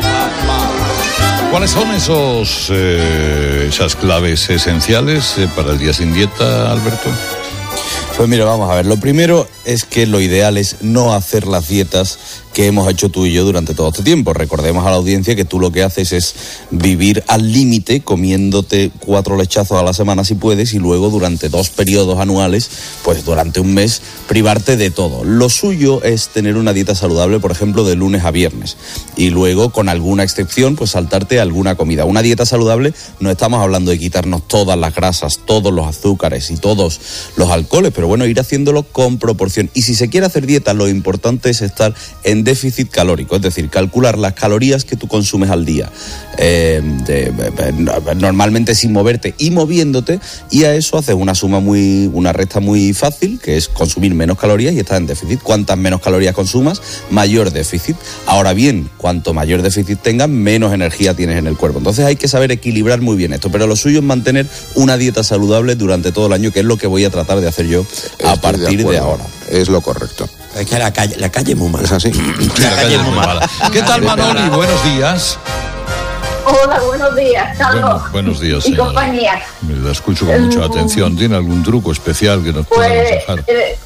palo. ¿Cuáles son esos eh, esas claves esenciales eh, para el día sin dieta, Alberto? Pues mira, vamos a ver. Lo primero es que lo ideal es no hacer las dietas que hemos hecho tú y yo durante todo este tiempo. Recordemos a la audiencia que tú lo que haces es vivir al límite, comiéndote cuatro lechazos a la semana si puedes, y luego durante dos periodos anuales, pues durante un mes, privarte de todo. Lo suyo es tener una dieta saludable, por ejemplo, de lunes a viernes, y luego, con alguna excepción, pues saltarte alguna comida. Una dieta saludable, no estamos hablando de quitarnos todas las grasas, todos los azúcares y todos los alcoholes, pero bueno, ir haciéndolo con proporción. Y si se quiere hacer dieta, lo importante es estar en déficit calórico, es decir, calcular las calorías que tú consumes al día, eh, de, de, normalmente sin moverte y moviéndote, y a eso haces una suma muy, una resta muy fácil, que es consumir menos calorías y estás en déficit. Cuantas menos calorías consumas, mayor déficit. Ahora bien, cuanto mayor déficit tengas, menos energía tienes en el cuerpo. Entonces hay que saber equilibrar muy bien esto, pero lo suyo es mantener una dieta saludable durante todo el año, que es lo que voy a tratar de hacer yo a Estoy partir de, de ahora. Es lo correcto. Es que la calle, la calle es muy mala. Es así. La, la calle es muy mala. ¿Qué tal, Manoli? Buenos días. Hola, buenos días, Carlos. Bueno, buenos días, y señora. compañía. La escucho con mucha atención. ¿Tiene algún truco especial que nos Pues, pueda aconsejar? eh,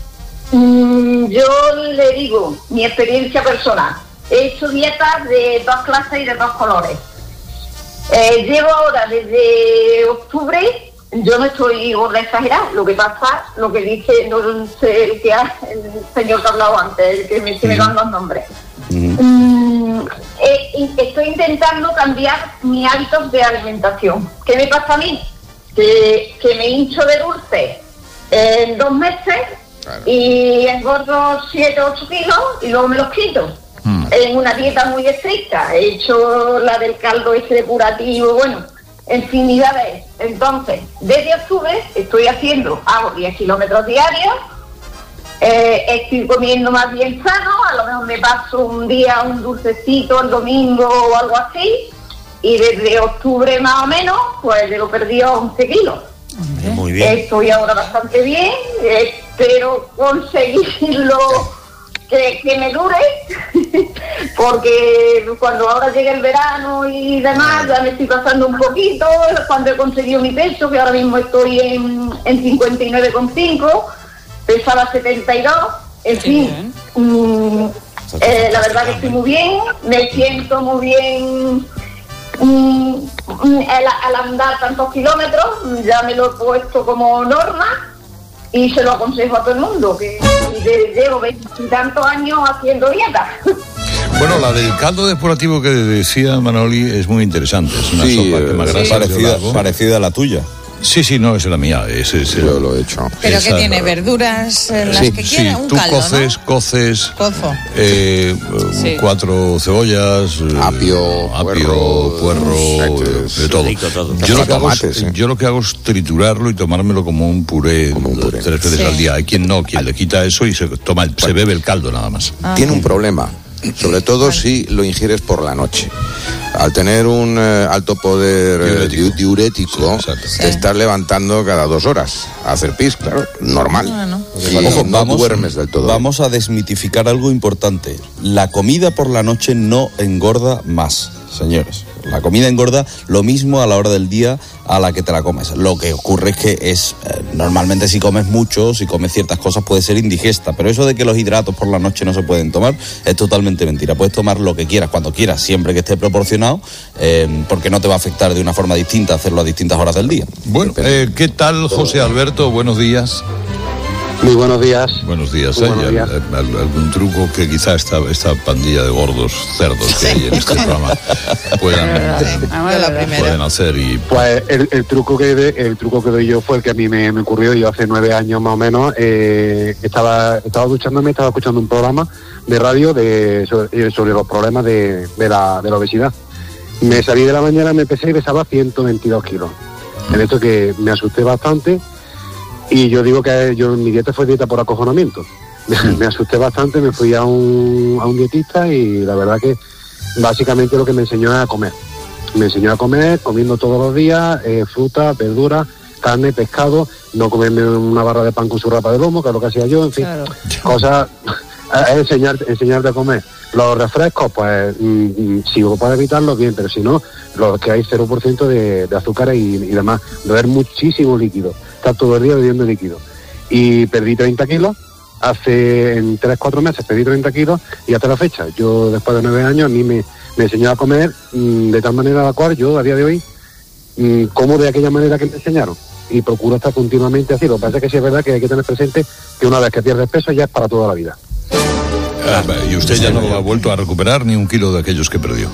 mm, yo le digo mi experiencia personal. He hecho dietas de dos clases y de dos colores. Eh, llevo ahora desde octubre. Yo no estoy gorda exagerada, lo que pasa, lo que dice, no sé el que ha, el señor que ha hablado antes, el que me, que me dan los nombres. Mm. Mm, eh, estoy intentando cambiar mis hábitos de alimentación. ¿Qué me pasa a mí? Que, que me hincho de dulce en dos meses claro. y engordo siete o ocho kilos y luego me los quito. Mm. en una dieta muy estricta. He hecho la del caldo ese depurativo, bueno, infinidades. Entonces, desde octubre estoy haciendo, hago diez kilómetros diarios, eh, estoy comiendo más bien sano, a lo mejor me paso un día un dulcecito el domingo o algo así, y desde octubre más o menos, pues yo lo perdí a once kilos. Muy bien. Estoy ahora bastante bien, espero conseguirlo que, que me dure, porque cuando ahora llegue el verano y demás, ya me estoy pasando un poquito, cuando he conseguido mi peso, que ahora mismo estoy en, en cincuenta y nueve coma cinco, pesaba setenta y dos, en fin, mmm, eh, la verdad que estoy muy bien, me siento muy bien. Mm, al, al andar tantos kilómetros, ya me lo he puesto como norma y se lo aconsejo a todo el mundo, que llevo veintitantos años haciendo dieta. Bueno, la del caldo depurativo que decía Manoli es muy interesante, es una sí, sopa que me agrada. Sí. Parecida, parecida a la tuya. Sí, sí, no, es la mía. Es, es, Yo lo he hecho. ¿Pero esa, que tiene? ¿Verduras en las sí, que quiera? Sí, Un tú caldo, coces, ¿no? coces, Cozo. eh, Sí. cuatro cebollas, apio, apio, puerro, de todo. rico todo. Yo lo, que hago Tomates, es, sí. yo lo que hago es triturarlo y tomármelo como un puré, Como un puré. tres veces Sí. al día. Hay quien no, quien le quita eso y se toma, el- se bebe el caldo nada más. Ah. Tiene un problema, sobre todo si lo ingieres por la noche. Al tener un eh, alto poder eh, Diurético. diurético, Sí, exacto. te estás levantando cada dos horas a hacer pis, claro, normal. Bueno. Y Ojo, no vamos, duermes del todo. vamos a desmitificar algo importante. La comida por la noche no engorda más, señores. La comida engorda lo mismo a la hora del día a la que te la comes. Lo que ocurre es que es eh, normalmente si comes mucho, si comes ciertas cosas puede ser indigesta, pero eso de que los hidratos por la noche no se pueden tomar es totalmente mentira. Puedes tomar lo que quieras, cuando quieras, siempre que esté proporcionado, eh, porque no te va a afectar de una forma distinta hacerlo a distintas horas del día. Bueno, eh, ¿qué tal, José Alberto? Buenos días. Muy buenos días. Buenos días. Muy ¿Hay buenos días. al- al- algún truco que quizá esta, esta pandilla de gordos cerdos que hay en este programa puedan, Yo la primera. pueden hacer? Y Pues el, el truco que de- el truco que doy yo fue el que a mí me, me ocurrió. Yo hace nueve años más o menos eh, estaba estaba duchándome, estaba escuchando un programa de radio de sobre, sobre los problemas de, de, la, de la obesidad. Me salí de la mañana, me pesé y pesaba ciento veintidós kilos. En esto que me asusté bastante y yo digo que yo mi dieta fue dieta por acojonamiento. Me, me asusté bastante, me fui a un, a un dietista y la verdad que básicamente lo que me enseñó es a comer. Me enseñó a comer, comiendo todos los días, eh, fruta, verdura, carne, pescado, no comerme una barra de pan con su rapa de lomo, que es lo que hacía yo, en fin, Claro. cosas, es enseñar, enseñarte a comer. Los refrescos, pues, mm, mm, si lo puedes evitarlo, bien, pero si no, los que hay cero por ciento de, de azúcares y, y demás, beber muchísimo líquido, estar todo el día bebiendo líquido. Y perdí treinta kilos, hace en tres cuatro meses perdí treinta kilos y hasta la fecha, yo después de nueve años a mí me, me enseñó a comer mm, de tal manera la cual yo a día de hoy mm, como de aquella manera que me enseñaron y procuro estar continuamente así. Lo que pasa es que sí es verdad que hay que tener presente que una vez que pierdes peso ya es para toda la vida. Ah, y usted ya no ha vuelto a recuperar ni un kilo de aquellos que perdió.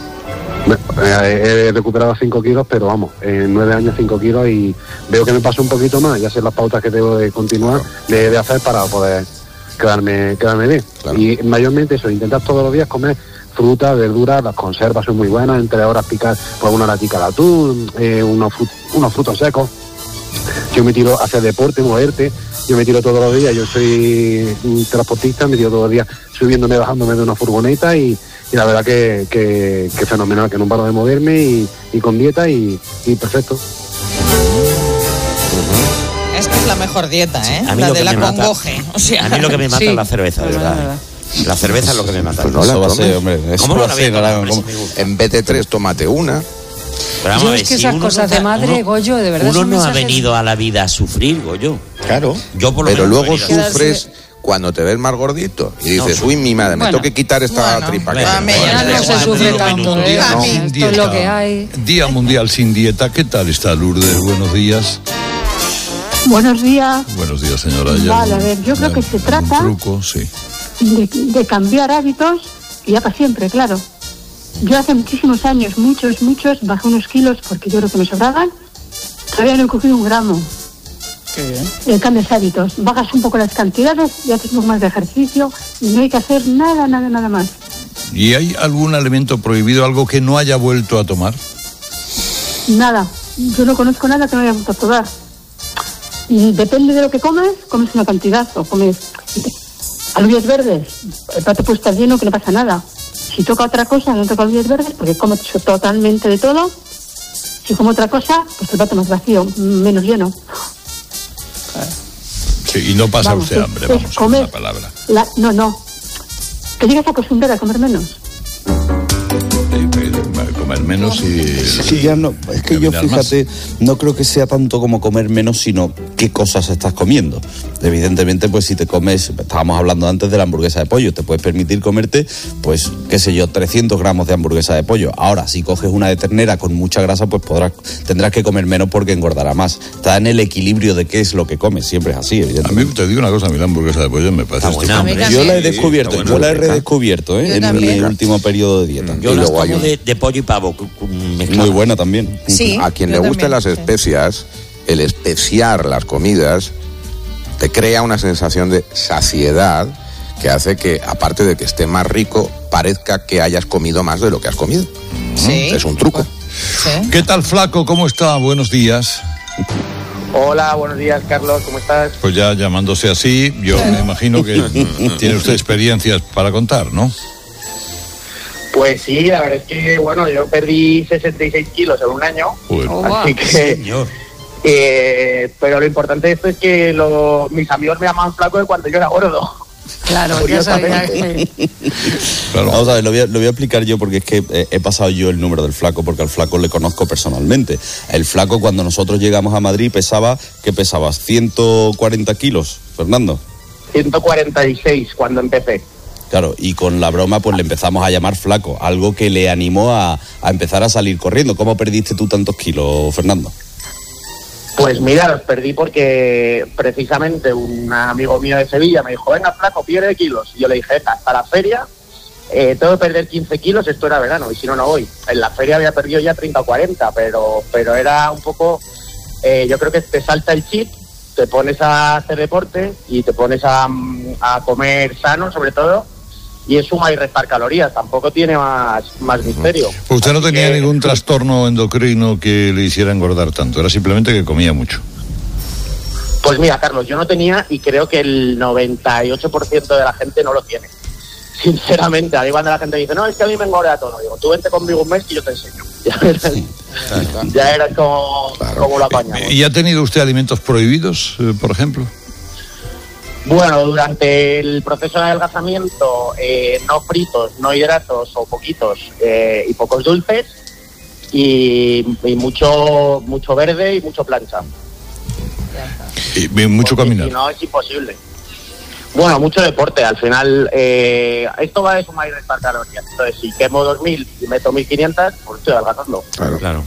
Eh, he recuperado cinco kilos, pero vamos, en nueve años cinco kilos y veo que me paso un poquito más, ya sé las pautas que debo de continuar, de, de hacer para poder quedarme, quedarme bien. Claro. Y mayormente eso, intentar todos los días comer fruta, verduras, las conservas son muy buenas, entre horas picar pues, una latica de atún, eh, unos, frut- unos frutos secos. Yo me tiro a hacer deporte, moverte, yo me tiro todos los días, yo soy un transportista, me tiro todos los días subiéndome, bajándome de una furgoneta y, y la verdad que, que, que fenomenal, que no paro de moverme y, y con dieta y, y perfecto. Es que es la mejor dieta, ¿eh? A mí La lo de que la me mata- congoje. O sea, a mí lo que me mata sí. es la cerveza, de Pues verdad. nada. ¿eh? La cerveza es lo que me mata. Pues no la Eso va a ser, tomes. hombre, eso ¿Cómo no va la a voy a ser, tomar, ahora, hombre, como- si me gusta? En B T tres tómate una. Pero vamos Yo a ver, es que si esas uno cosas no- de madre, uno- Goyo, de verdad Uno son no ha mensajes- venido a la vida a sufrir, Goyo. Claro. Yo por lo Pero menos luego no he venido a- sufres cuando te ves más gordito y dices, No, uy, mi madre, me bueno, tengo que quitar esta bueno, tripa. bueno, que a mí tengo". ya no se Igual, sufre un tanto, minuto. ¿eh? No. Esto Sin es lo dieta. que hay. Día Mundial sin dieta. ¿Qué tal está, Lourdes? Buenos días. Buenos días. Buenos días, señora. ¿Hay Vale, algún- a ver, yo creo que se algún trata- truco? Sí. De, de cambiar hábitos y ya para siempre, claro. Yo hace muchísimos años, muchos, muchos, bajé unos kilos porque yo creo que me sobraban. Todavía no he cogido un gramo. Qué bien. Eh, cambias hábitos, bajas un poco las cantidades y haces un poco más de ejercicio y no hay que hacer nada, nada, nada más. ¿Y hay algún alimento prohibido, algo que no haya vuelto a tomar? Nada. Yo no conozco nada que no haya vuelto a tomar. Y depende de lo que comes, comes una cantidad o comes alubias verdes. El plato puede estar lleno, que no pasa nada. Si toca otra cosa, no toca alubias verdes, porque como totalmente de todo. Si como otra cosa, pues el plato más vacío, menos lleno. Sí, y no pasa Vamos, usted es- hambre, es vamos, en comer. una palabra. La, no, no. Que llegas a acostumbrar a comer menos. Comer menos y... Sí, ya no, es que yo, fíjate, no creo que sea tanto como comer menos, sino qué cosas estás comiendo. Evidentemente, pues si te comes, estábamos hablando antes de la hamburguesa de pollo, te puedes permitir comerte, pues, qué sé yo, trescientos gramos de hamburguesa de pollo. Ahora, si coges una de ternera con mucha grasa, pues podrás, tendrás que comer menos porque engordará más. Está en el equilibrio de qué es lo que comes, siempre es así, evidentemente. A mí, te digo una cosa, a mí la hamburguesa de pollo me parece estupenda. Yo la he descubierto, Está yo buena. la he redescubierto, ¿eh? Yo en también. mi último periodo de dieta. Yo Y las luego hay como un- de, de pollo y pavo. cu- cu- mezcladas. Muy buena también. Sí, A quien yo le gusten también, las sí. especias, el especiar las comidas te crea una sensación de saciedad que hace que, aparte de que esté más rico, parezca que hayas comido más de lo que has comido. Sí. Es un truco. ¿Qué tal, Flaco? ¿Cómo está? Buenos días. Hola, buenos días, Carlos, ¿cómo estás? Pues ya llamándose así, yo me imagino que tiene usted experiencias para contar, ¿no? Pues sí, la verdad es que, bueno, yo perdí sesenta y seis kilos en un año, así que... eh, pero lo importante de esto es que lo- mis amigos me llamaban flaco de cuando yo era gordo. Claro, ya sabía que... Vamos a ver, lo voy a, lo voy a explicar yo porque es que eh, he pasado yo el número del flaco, porque al flaco le conozco personalmente. El flaco, cuando nosotros llegamos a Madrid, pesaba, ¿qué pesabas? ¿ciento cuarenta kilos, Fernando? ciento cuarenta y seis cuando empecé. Claro, y con la broma pues le empezamos a llamar flaco, algo que le animó a, a empezar a salir corriendo. ¿Cómo perdiste tú tantos kilos, Fernando? Pues mira, los perdí porque precisamente un amigo mío de Sevilla me dijo, venga, flaco, pierde kilos. Y yo le dije, hasta la feria eh, tengo que perder quince kilos, esto era verano, y si no, no voy. En la feria había perdido ya treinta o cuarenta, pero, pero era un poco, eh, yo creo que te salta el chip, te pones a hacer deporte y te pones a, a comer sano, sobre todo, y es suma y restar calorías, tampoco tiene más, más misterio. Usted no tenía que- ningún trastorno endocrino que le hiciera engordar tanto, era simplemente que comía mucho. Pues mira, Carlos, yo no tenía y creo que el noventa y ocho por ciento de la gente no lo tiene. Sinceramente, a mí cuando la gente dice, no, es que a mí me engorda todo, digo, tú vente conmigo un mes y yo te enseño. Ya eras, ya eras como, como lo apañamos. ¿Y ha tenido usted alimentos prohibidos, eh, por ejemplo? Bueno, durante el proceso de adelgazamiento, eh, no fritos, no hidratos o poquitos eh, y pocos dulces y, y mucho mucho verde y mucho plancha. Y bien, mucho Porque caminar. Si no, es imposible. Bueno, mucho deporte. Al final, eh, esto va de sumar y restar calorías. Entonces, si quemo dos mil y meto mil quinientas, pues estoy adelgazando. Claro. Claro.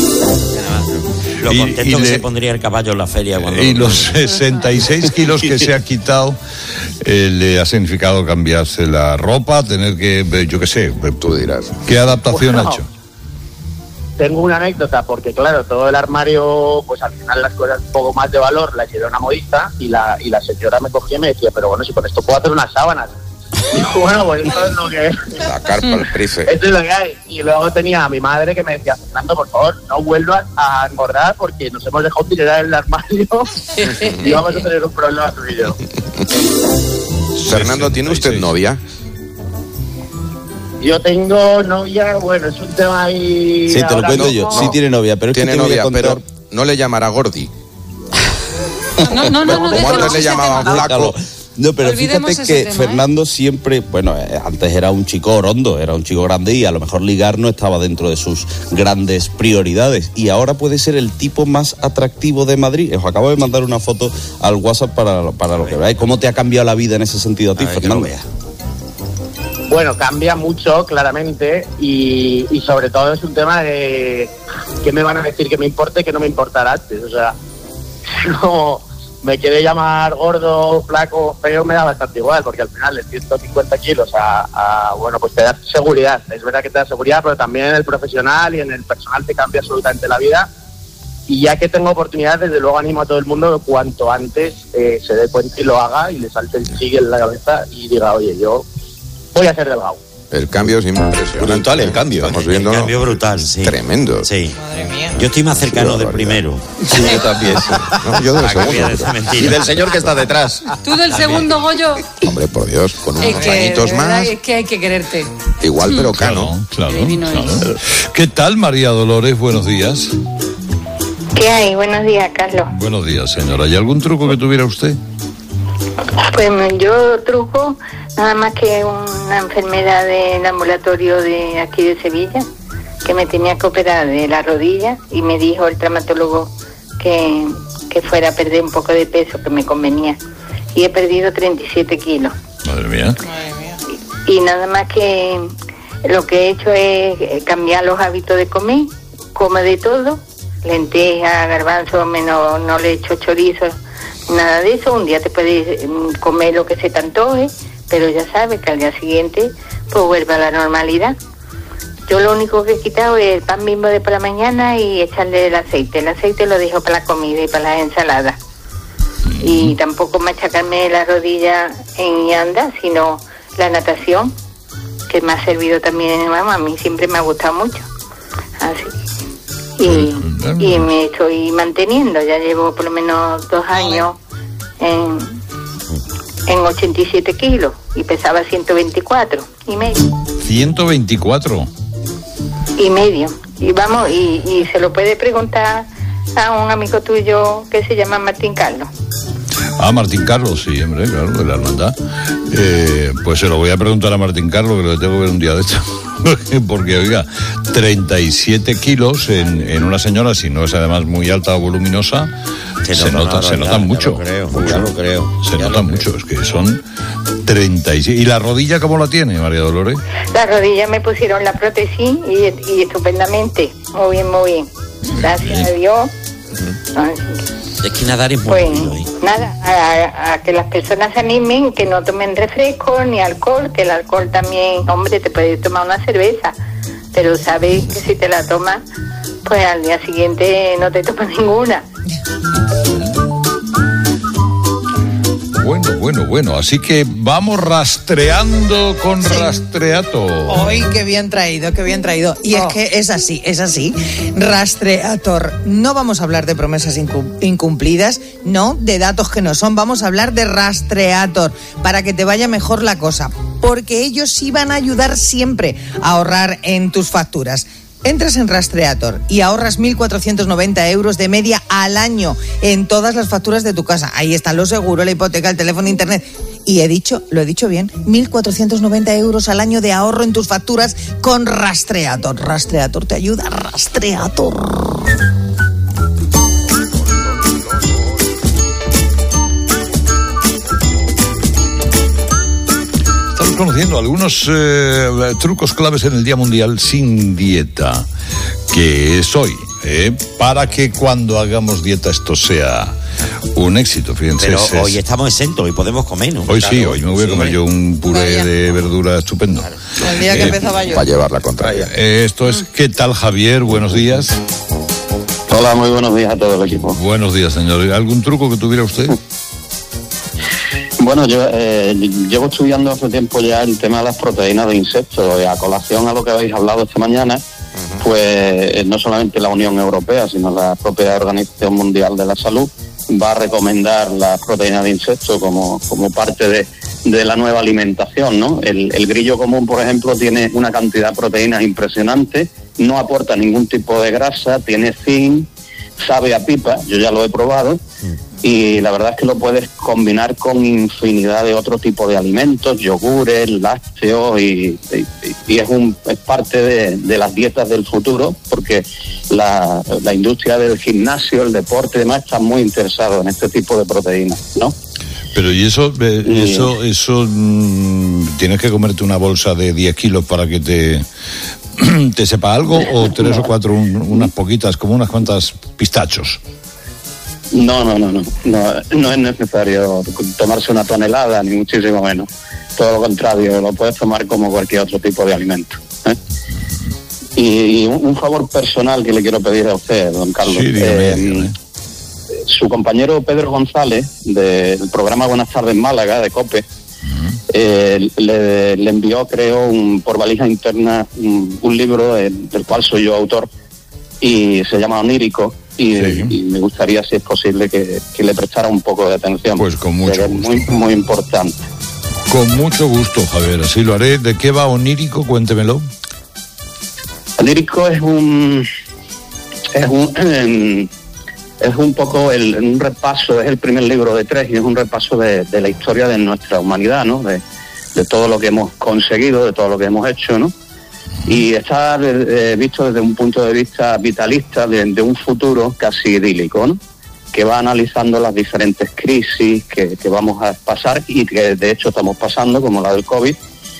Lo Y- contento y que le- se pondría el caballo en la feria cuando... Y los sesenta y seis kilos que se ha quitado, eh, ¿le ha significado cambiarse la ropa, tener que, eh, yo qué sé, tú dirás, qué adaptación Bueno, ha hecho? Tengo una anécdota, porque claro, todo el armario, pues al final las cosas un poco más de valor las llevé a una modista y la, y la señora me cogía y me decía, pero bueno, si con esto puedo hacer unas sábanas. Y digo, bueno, pues esto es lo que La carpa, el price. esto es lo que hay. Y luego tenía a mi madre que me decía, Fernando, por favor, no vuelvas a engordar porque nos hemos dejado tirar el armario y vamos a tener un problema tú y yo. Fernando, ¿tiene usted novia? Yo tengo novia, bueno, es un tema ahí... Sí, te lo ahora cuento mismo. yo. Sí tiene novia, pero es Tiene que te voy a novia, contar... pero no le llamará Gordi. No, no, no, no, Como dejemos antes le ese llamaban tema. flaco. No, pero Olvidemos fíjate ese que tema, ¿eh? Fernando siempre, bueno, eh, antes era un chico orondo, era un chico grande y a lo mejor ligar no estaba dentro de sus grandes prioridades. Y ahora puede ser el tipo más atractivo de Madrid. Os acabo de mandar una foto al WhatsApp para, para lo que veáis. ¿Cómo te ha cambiado la vida en ese sentido a ti, A ver, que lo Fernando? vea. Bueno, cambia mucho, claramente, y, y sobre todo es un tema de qué me van a decir que me importe, que no me importará antes. O sea, no me quedé llamar gordo, flaco, feo, me da bastante igual, porque al final de ciento cincuenta kilos a, a, bueno, pues te da seguridad. Es verdad que te da seguridad, pero también en el profesional y en el personal te cambia absolutamente la vida. Y ya que tengo oportunidad, desde luego animo a todo el mundo que cuanto antes eh, se dé cuenta y lo haga y le salte el chicle en la cabeza y diga, oye, yo voy a ser delgado. El cambio es impresionante. Brutal el cambio. Estamos El viendo cambio brutal, sí. tremendo. Sí. Madre mía. Yo estoy más cercano Sí, del barbaridad. primero. Sí, yo también. Sí. No, yo del Acá voy a segundo. decir pero- mentira. Y del señor que está detrás. Tú del segundo, Goyo. Hombre, por Dios, con Es unos que, añitos de verdad, más, es que hay que quererte. igual pero cano. Claro, claro, Divino claro. es. ¿Qué tal, María Dolores? Buenos días. ¿Qué hay? Buenos días, Carlos. Buenos días, señora. ¿Hay algún truco que tuviera usted? Pues yo truco nada más que una enfermedad del ambulatorio de aquí de Sevilla, que me tenía que operar de la rodilla y me dijo el traumatólogo que, que fuera a perder un poco de peso, que me convenía. Y he perdido treinta y siete kilos. Madre mía. Y nada más que lo que he hecho es cambiar los hábitos de comer, como de todo, lentejas, garbanzos, menos, no le echo chorizo, nada de eso. Un día te puedes mm, comer lo que se te antoje, pero ya sabes que al día siguiente pues vuelve a la normalidad. Yo lo único que he quitado es el pan Bimbo de por la mañana y echarle el aceite. El aceite lo dejo para la comida y para las ensaladas. Y tampoco machacarme la rodilla en anda, sino la natación, que me ha servido también, vamos, a mí siempre me ha gustado mucho. Así. Y, y me estoy manteniendo, ya llevo por lo menos dos años en, en ochenta y siete kilos y pesaba ciento veinticuatro y medio. ciento veinticuatro. Y medio. Y vamos, y, y se lo puede preguntar a un amigo tuyo que se llama Martín Carlos. Ah, Martín Carlos, sí, hombre, claro, de la hermandad. Eh, pues se lo voy a preguntar a Martín Carlos, que lo tengo que ver un día de esto. Porque, oiga, treinta y siete kilos en, en una señora, si no es además muy alta o voluminosa, se, Se nota, nota, se ya, notan ya mucho. lo creo, mucho. ya lo creo, Se ya notan lo mucho, es que son treinta y siete. ¿Y la rodilla cómo la tiene, María Dolores? La rodilla me pusieron la prótesis y, y estupendamente. Muy bien, muy bien. Gracias a Dios. Ay, Es que nadar es muy Pues rápido, ¿eh? nada, a, a que las personas se animen, que no tomen refresco ni alcohol, que el alcohol también, hombre, te puedes tomar una cerveza, pero sabes que si te la tomas, pues al día siguiente no te tomas ninguna. Bueno, bueno, bueno. Así que vamos rastreando con Rastreator. Hoy qué bien traído, qué bien traído. Y es que es así, es así. Rastreator. No vamos a hablar de promesas incum- incumplidas, no, de datos que no son. Vamos a hablar de Rastreator para que te vaya mejor la cosa. Porque ellos sí van a ayudar siempre a ahorrar en tus facturas. Entras en Rastreator y ahorras mil cuatrocientos noventa euros de media al año en todas las facturas de tu casa. Ahí están los seguros, la hipoteca, el teléfono, internet. Y he dicho, lo he dicho bien, mil cuatrocientos noventa euros al año de ahorro en tus facturas con Rastreator. Rastreator te ayuda, Rastreator. Estamos conociendo algunos eh, trucos claves en el Día Mundial sin Dieta, que es hoy, ¿eh? Para que cuando hagamos dieta esto sea un éxito. Fíjense. Pero es- es- hoy estamos exentos, hoy podemos comer, ¿no? Hoy sí, Claro, hoy me voy a sí. comer yo un puré de verdura estupendo. El día que Eh, empezaba yo. Para llevar la contraria. Eh, esto es ¿qué tal, Javier? Buenos días. Hola, muy buenos días a todo el equipo. Buenos días, señor. ¿Algún truco que tuviera usted? Bueno, yo eh, llevo estudiando hace tiempo ya el tema de las proteínas de insectos y a colación a lo que habéis hablado esta mañana, pues eh, no solamente la Unión Europea, sino la propia Organización Mundial de la Salud va a recomendar las proteínas de insectos como, como parte de, de la nueva alimentación, ¿no? El, el grillo común, por ejemplo, tiene una cantidad de proteínas impresionante, no aporta ningún tipo de grasa, tiene zinc, sabe a pipa, yo ya lo he probado, y la verdad es que lo puedes combinar con infinidad de otro tipo de alimentos, yogures, lácteos, y, y, y es, un, es parte de, de las dietas del futuro, porque la, la industria del gimnasio, el deporte y demás está muy interesado en este tipo de proteínas, ¿no? Pero y eso, eh, eso, eso, mm, ¿tienes que comerte una bolsa de diez kilos para que te, te sepa algo? ¿O tres o cuatro, un- unas poquitas, como unas cuantas pistachos? No, no, no, no, no, no es necesario tomarse una tonelada, ni muchísimo menos. Todo lo contrario, lo puedes tomar como cualquier otro tipo de alimento, ¿eh? Y, y un, un favor personal que le quiero pedir a usted, don Carlos. Sí, dígame, Eh, dígame. Su compañero Pedro González, del programa Buenas tardes Málaga, de COPE, eh, le, le envió, creo, un, por valija interna un, un libro eh, del cual soy yo autor y se llama Onírico. Y, sí. y me gustaría, si es posible, que, que le prestara un poco de atención. Pues con mucho es gusto. Muy, muy importante. Con mucho gusto, Javier, así lo haré. ¿De qué va Onírico? Cuéntemelo. Onírico es un es un es un poco el, un repaso, es el primer libro de tres y es un repaso de, de la historia de nuestra humanidad, ¿no? De, de todo lo que hemos conseguido, de todo lo que hemos hecho, ¿no? Y está eh, visto desde un punto de vista vitalista, de, de un futuro casi idílico, ¿no? Que va analizando las diferentes crisis que, que vamos a pasar y que de hecho estamos pasando, como la del COVID,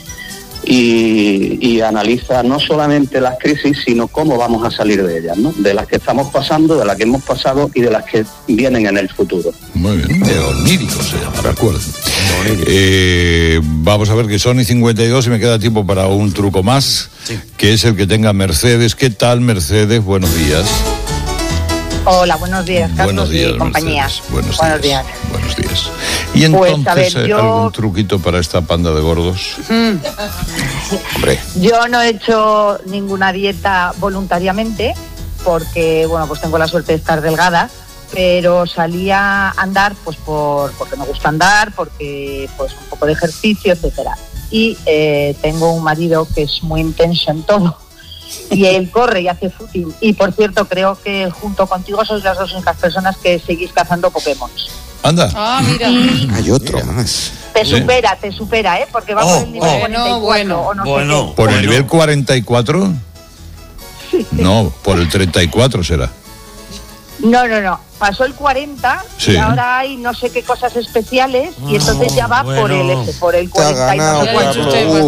y, y analiza no solamente las crisis, sino cómo vamos a salir de ellas, ¿no? De las que estamos pasando, de las que hemos pasado y de las que vienen en el futuro. Muy bien, de Onírico se llama, recuerden. Eh, vamos a ver que son y cincuenta y dos y me queda tiempo para un truco más, sí. Que es el que tenga Mercedes. ¿Qué tal, Mercedes? Buenos días. Hola, buenos días, Carlos buenos días, y compañía. Buenos, buenos días, días. Buenos días. Y entonces, pues, a ver, yo... ¿algún truquito para esta panda de gordos? Mm. Hombre. Yo no he hecho ninguna dieta voluntariamente porque, bueno, pues tengo la suerte de estar delgada, pero salí a andar pues por porque me gusta andar, porque pues un poco de ejercicio, etcétera. Y eh, tengo un marido que es muy intenso en todo. Y él corre y hace footing. Y por cierto, creo que junto contigo sois las dos únicas personas que seguís cazando Pokémon. Anda. Ah, mira. Hay otro más. Te Sí. supera, te supera, ¿eh? Porque va Oh, por el nivel oh. cuarenta y cuatro, Bueno, o no bueno. sé qué. ¿Por el nivel cuarenta y cuatro? No, por el treinta y cuatro será. No, no, no. Pasó el cuarenta Sí. y ahora hay no sé qué cosas especiales y entonces ya va bueno. por el ese, por el cuarenta y no sé cuánto.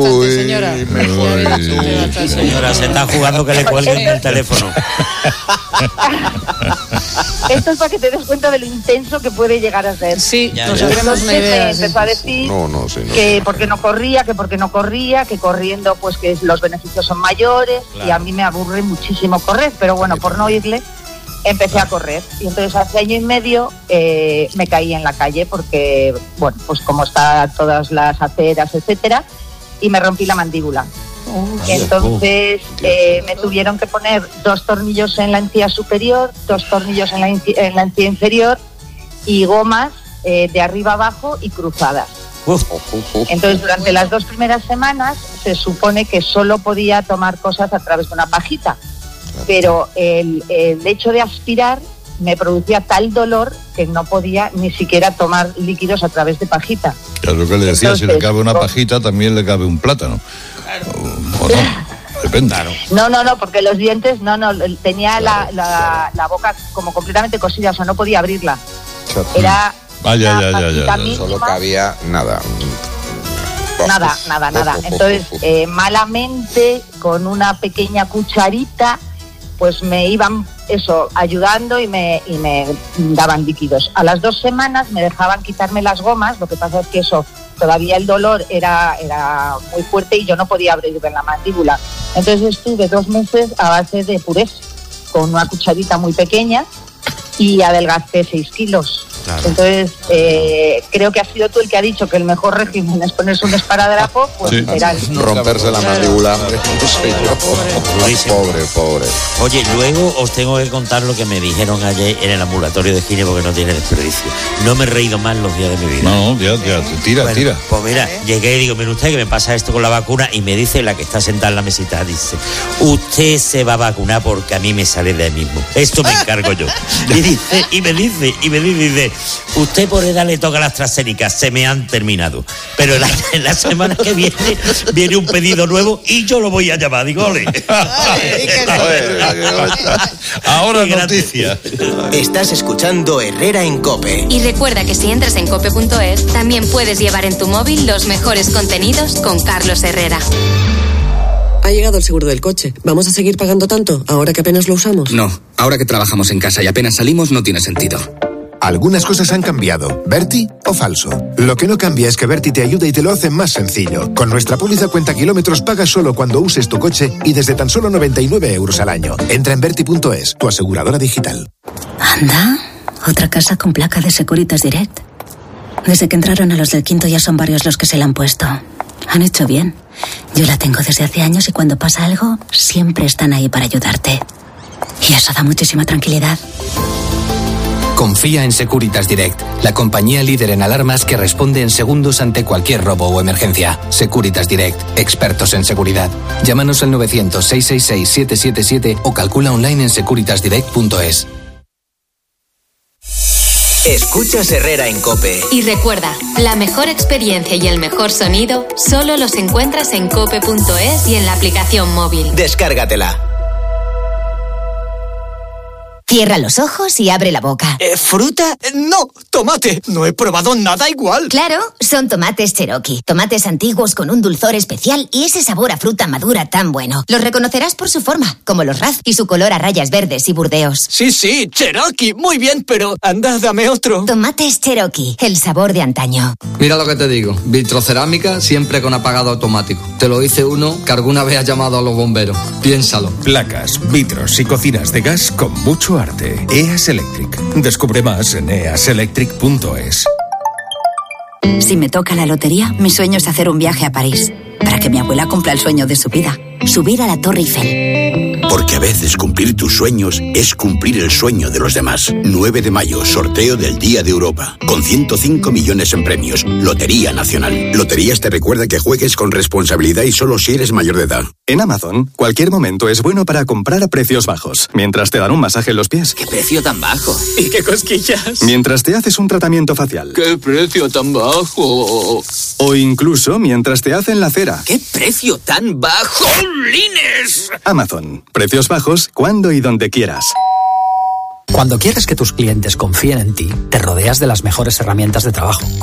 Señora, se está jugando que le cuelguen el teléfono. Esto es para que te des cuenta de lo intenso que puede llegar a ser. Sí, Ya, nos ya. tenemos una idea. Me sí, empezó a sí, decir No, no, sí, no. que porque no corría, que porque no corría, que corriendo pues que los beneficios son mayores Claro. y a mí me aburre muchísimo correr, pero bueno, por no oírle empecé a correr y entonces hace año y medio eh, me caí en la calle porque, bueno, pues como están todas las aceras, etcétera, y me rompí la mandíbula. Entonces eh, me tuvieron que poner dos tornillos en la encía superior, dos tornillos en la, enci- en la encía inferior y gomas eh, de arriba abajo y cruzadas. Entonces durante las dos primeras semanas se supone que solo podía tomar cosas a través de una pajita, pero el, el hecho de aspirar me producía tal dolor que no podía ni siquiera tomar líquidos a través de pajita. Claro, lo que le decía, si le Entonces, cabe una con- pajita, también le cabe un plátano. O, o no, depende. No, no, no, porque los dientes, no, no, tenía la, la, la boca como completamente cosida, o sea, no podía abrirla. Era Ah, ya, ya, ya, ya, pajita ya. mínima. Solo cabía nada. Nada, nada, nada. Entonces, eh, malamente, con una pequeña cucharita, pues me iban, eso, ayudando y me, y me daban líquidos. A las dos semanas me dejaban quitarme las gomas, lo que pasa es que eso, todavía el dolor era, era muy fuerte y yo no podía abrir la mandíbula. Entonces estuve dos meses a base de purés, con una cucharita muy pequeña, y adelgacé seis kilos. Claro. Entonces, eh, creo que has sido tú el que ha dicho que el mejor régimen es ponerse un esparadrapo, pues Sí. será el... Romperse la mandíbula, hombre, no sé yo. Durísimo. Pobre, pobre. Oye, luego os tengo que contar lo que me dijeron ayer en el ambulatorio de Gine porque no tiene desperdicio. No me he reído más los días de mi vida. No, ya, ya, tira, Bueno, tira. Pues mira, llegué y digo, mire usted que me pasa esto con la vacuna y me dice la que está sentada en la mesita, dice, usted se va a vacunar porque a mí me sale de ahí mismo. Esto me encargo yo. Y dice, y me dice, y me dice, dice, usted por edad le toca las AstraZeneca, se me han terminado. Pero la, en la semana que viene viene un pedido nuevo y yo lo voy a llamar. Digo, ole. Ahora Qué grande. noticia. Estás escuchando Herrera en COPE. Y recuerda que si entras en cope punto es, también puedes llevar en tu móvil los mejores contenidos con Carlos Herrera. Ha llegado el seguro del coche. ¿Vamos a seguir pagando tanto ahora que apenas lo usamos? No, ahora que trabajamos en casa y apenas salimos no tiene sentido. Algunas cosas han cambiado. ¿Berti o falso? Lo que no cambia es que Berti te ayuda y te lo hace más sencillo. Con nuestra póliza cuenta kilómetros pagas solo cuando uses tu coche y desde tan solo noventa y nueve euros al año. Entra en berti punto es, tu aseguradora digital. Anda, otra casa con placa de Securitas Direct. Desde que entraron a los del quinto ya son varios los que se la han puesto. Han hecho bien. Yo la tengo desde hace años y cuando pasa algo, siempre están ahí para ayudarte. Y eso da muchísima tranquilidad. Confía en Securitas Direct, la compañía líder en alarmas que responde en segundos ante cualquier robo o emergencia. Securitas Direct, expertos en seguridad. Llámanos al novecientos, seiscientos sesenta y seis, siete siete siete o calcula online en securitas direct punto es. Escuchas Herrera en COPE. Y recuerda, la mejor experiencia y el mejor sonido solo los encuentras en cope punto es y en la aplicación móvil. Descárgatela. Cierra los ojos y abre la boca. Eh, ¿Fruta? No, tomate. No he probado nada igual. Claro, son tomates Cherokee. Tomates antiguos con un dulzor especial y ese sabor a fruta madura tan bueno. Los reconocerás por su forma, como los Raz y su color a rayas verdes y burdeos. Sí, sí, Cherokee. Muy bien, pero anda, dame otro. Tomates Cherokee, el sabor de antaño. Mira lo que te digo. Vitrocerámica siempre con apagado automático. Te lo dice uno que alguna vez ha llamado a los bomberos. Piénsalo. Placas, vitros y cocinas de gas con mucho arte. E A S Electric. Descubre más en e a s electric punto es. Si me toca la lotería, mi sueño es hacer un viaje a París, para que mi abuela cumpla el sueño de su vida, subir a la Torre Eiffel. Porque a veces cumplir tus sueños es cumplir el sueño de los demás. nueve de mayo, sorteo del Día de Europa, con ciento cinco millones en premios. Lotería Nacional. Loterías te recuerda que juegues con responsabilidad y solo si eres mayor de edad. En Amazon, cualquier momento es bueno para comprar a precios bajos, mientras te dan un masaje en los pies. ¿Qué precio tan bajo? ¿Y qué cosquillas? Mientras te haces un tratamiento facial. ¿Qué precio tan bajo? O incluso mientras te hacen la cera. ¿Qué precio tan bajo? ¡Lines! Amazon. Precios bajos cuando y donde quieras. Cuando quieres que tus clientes confíen en ti, te rodeas de las mejores herramientas de trabajo,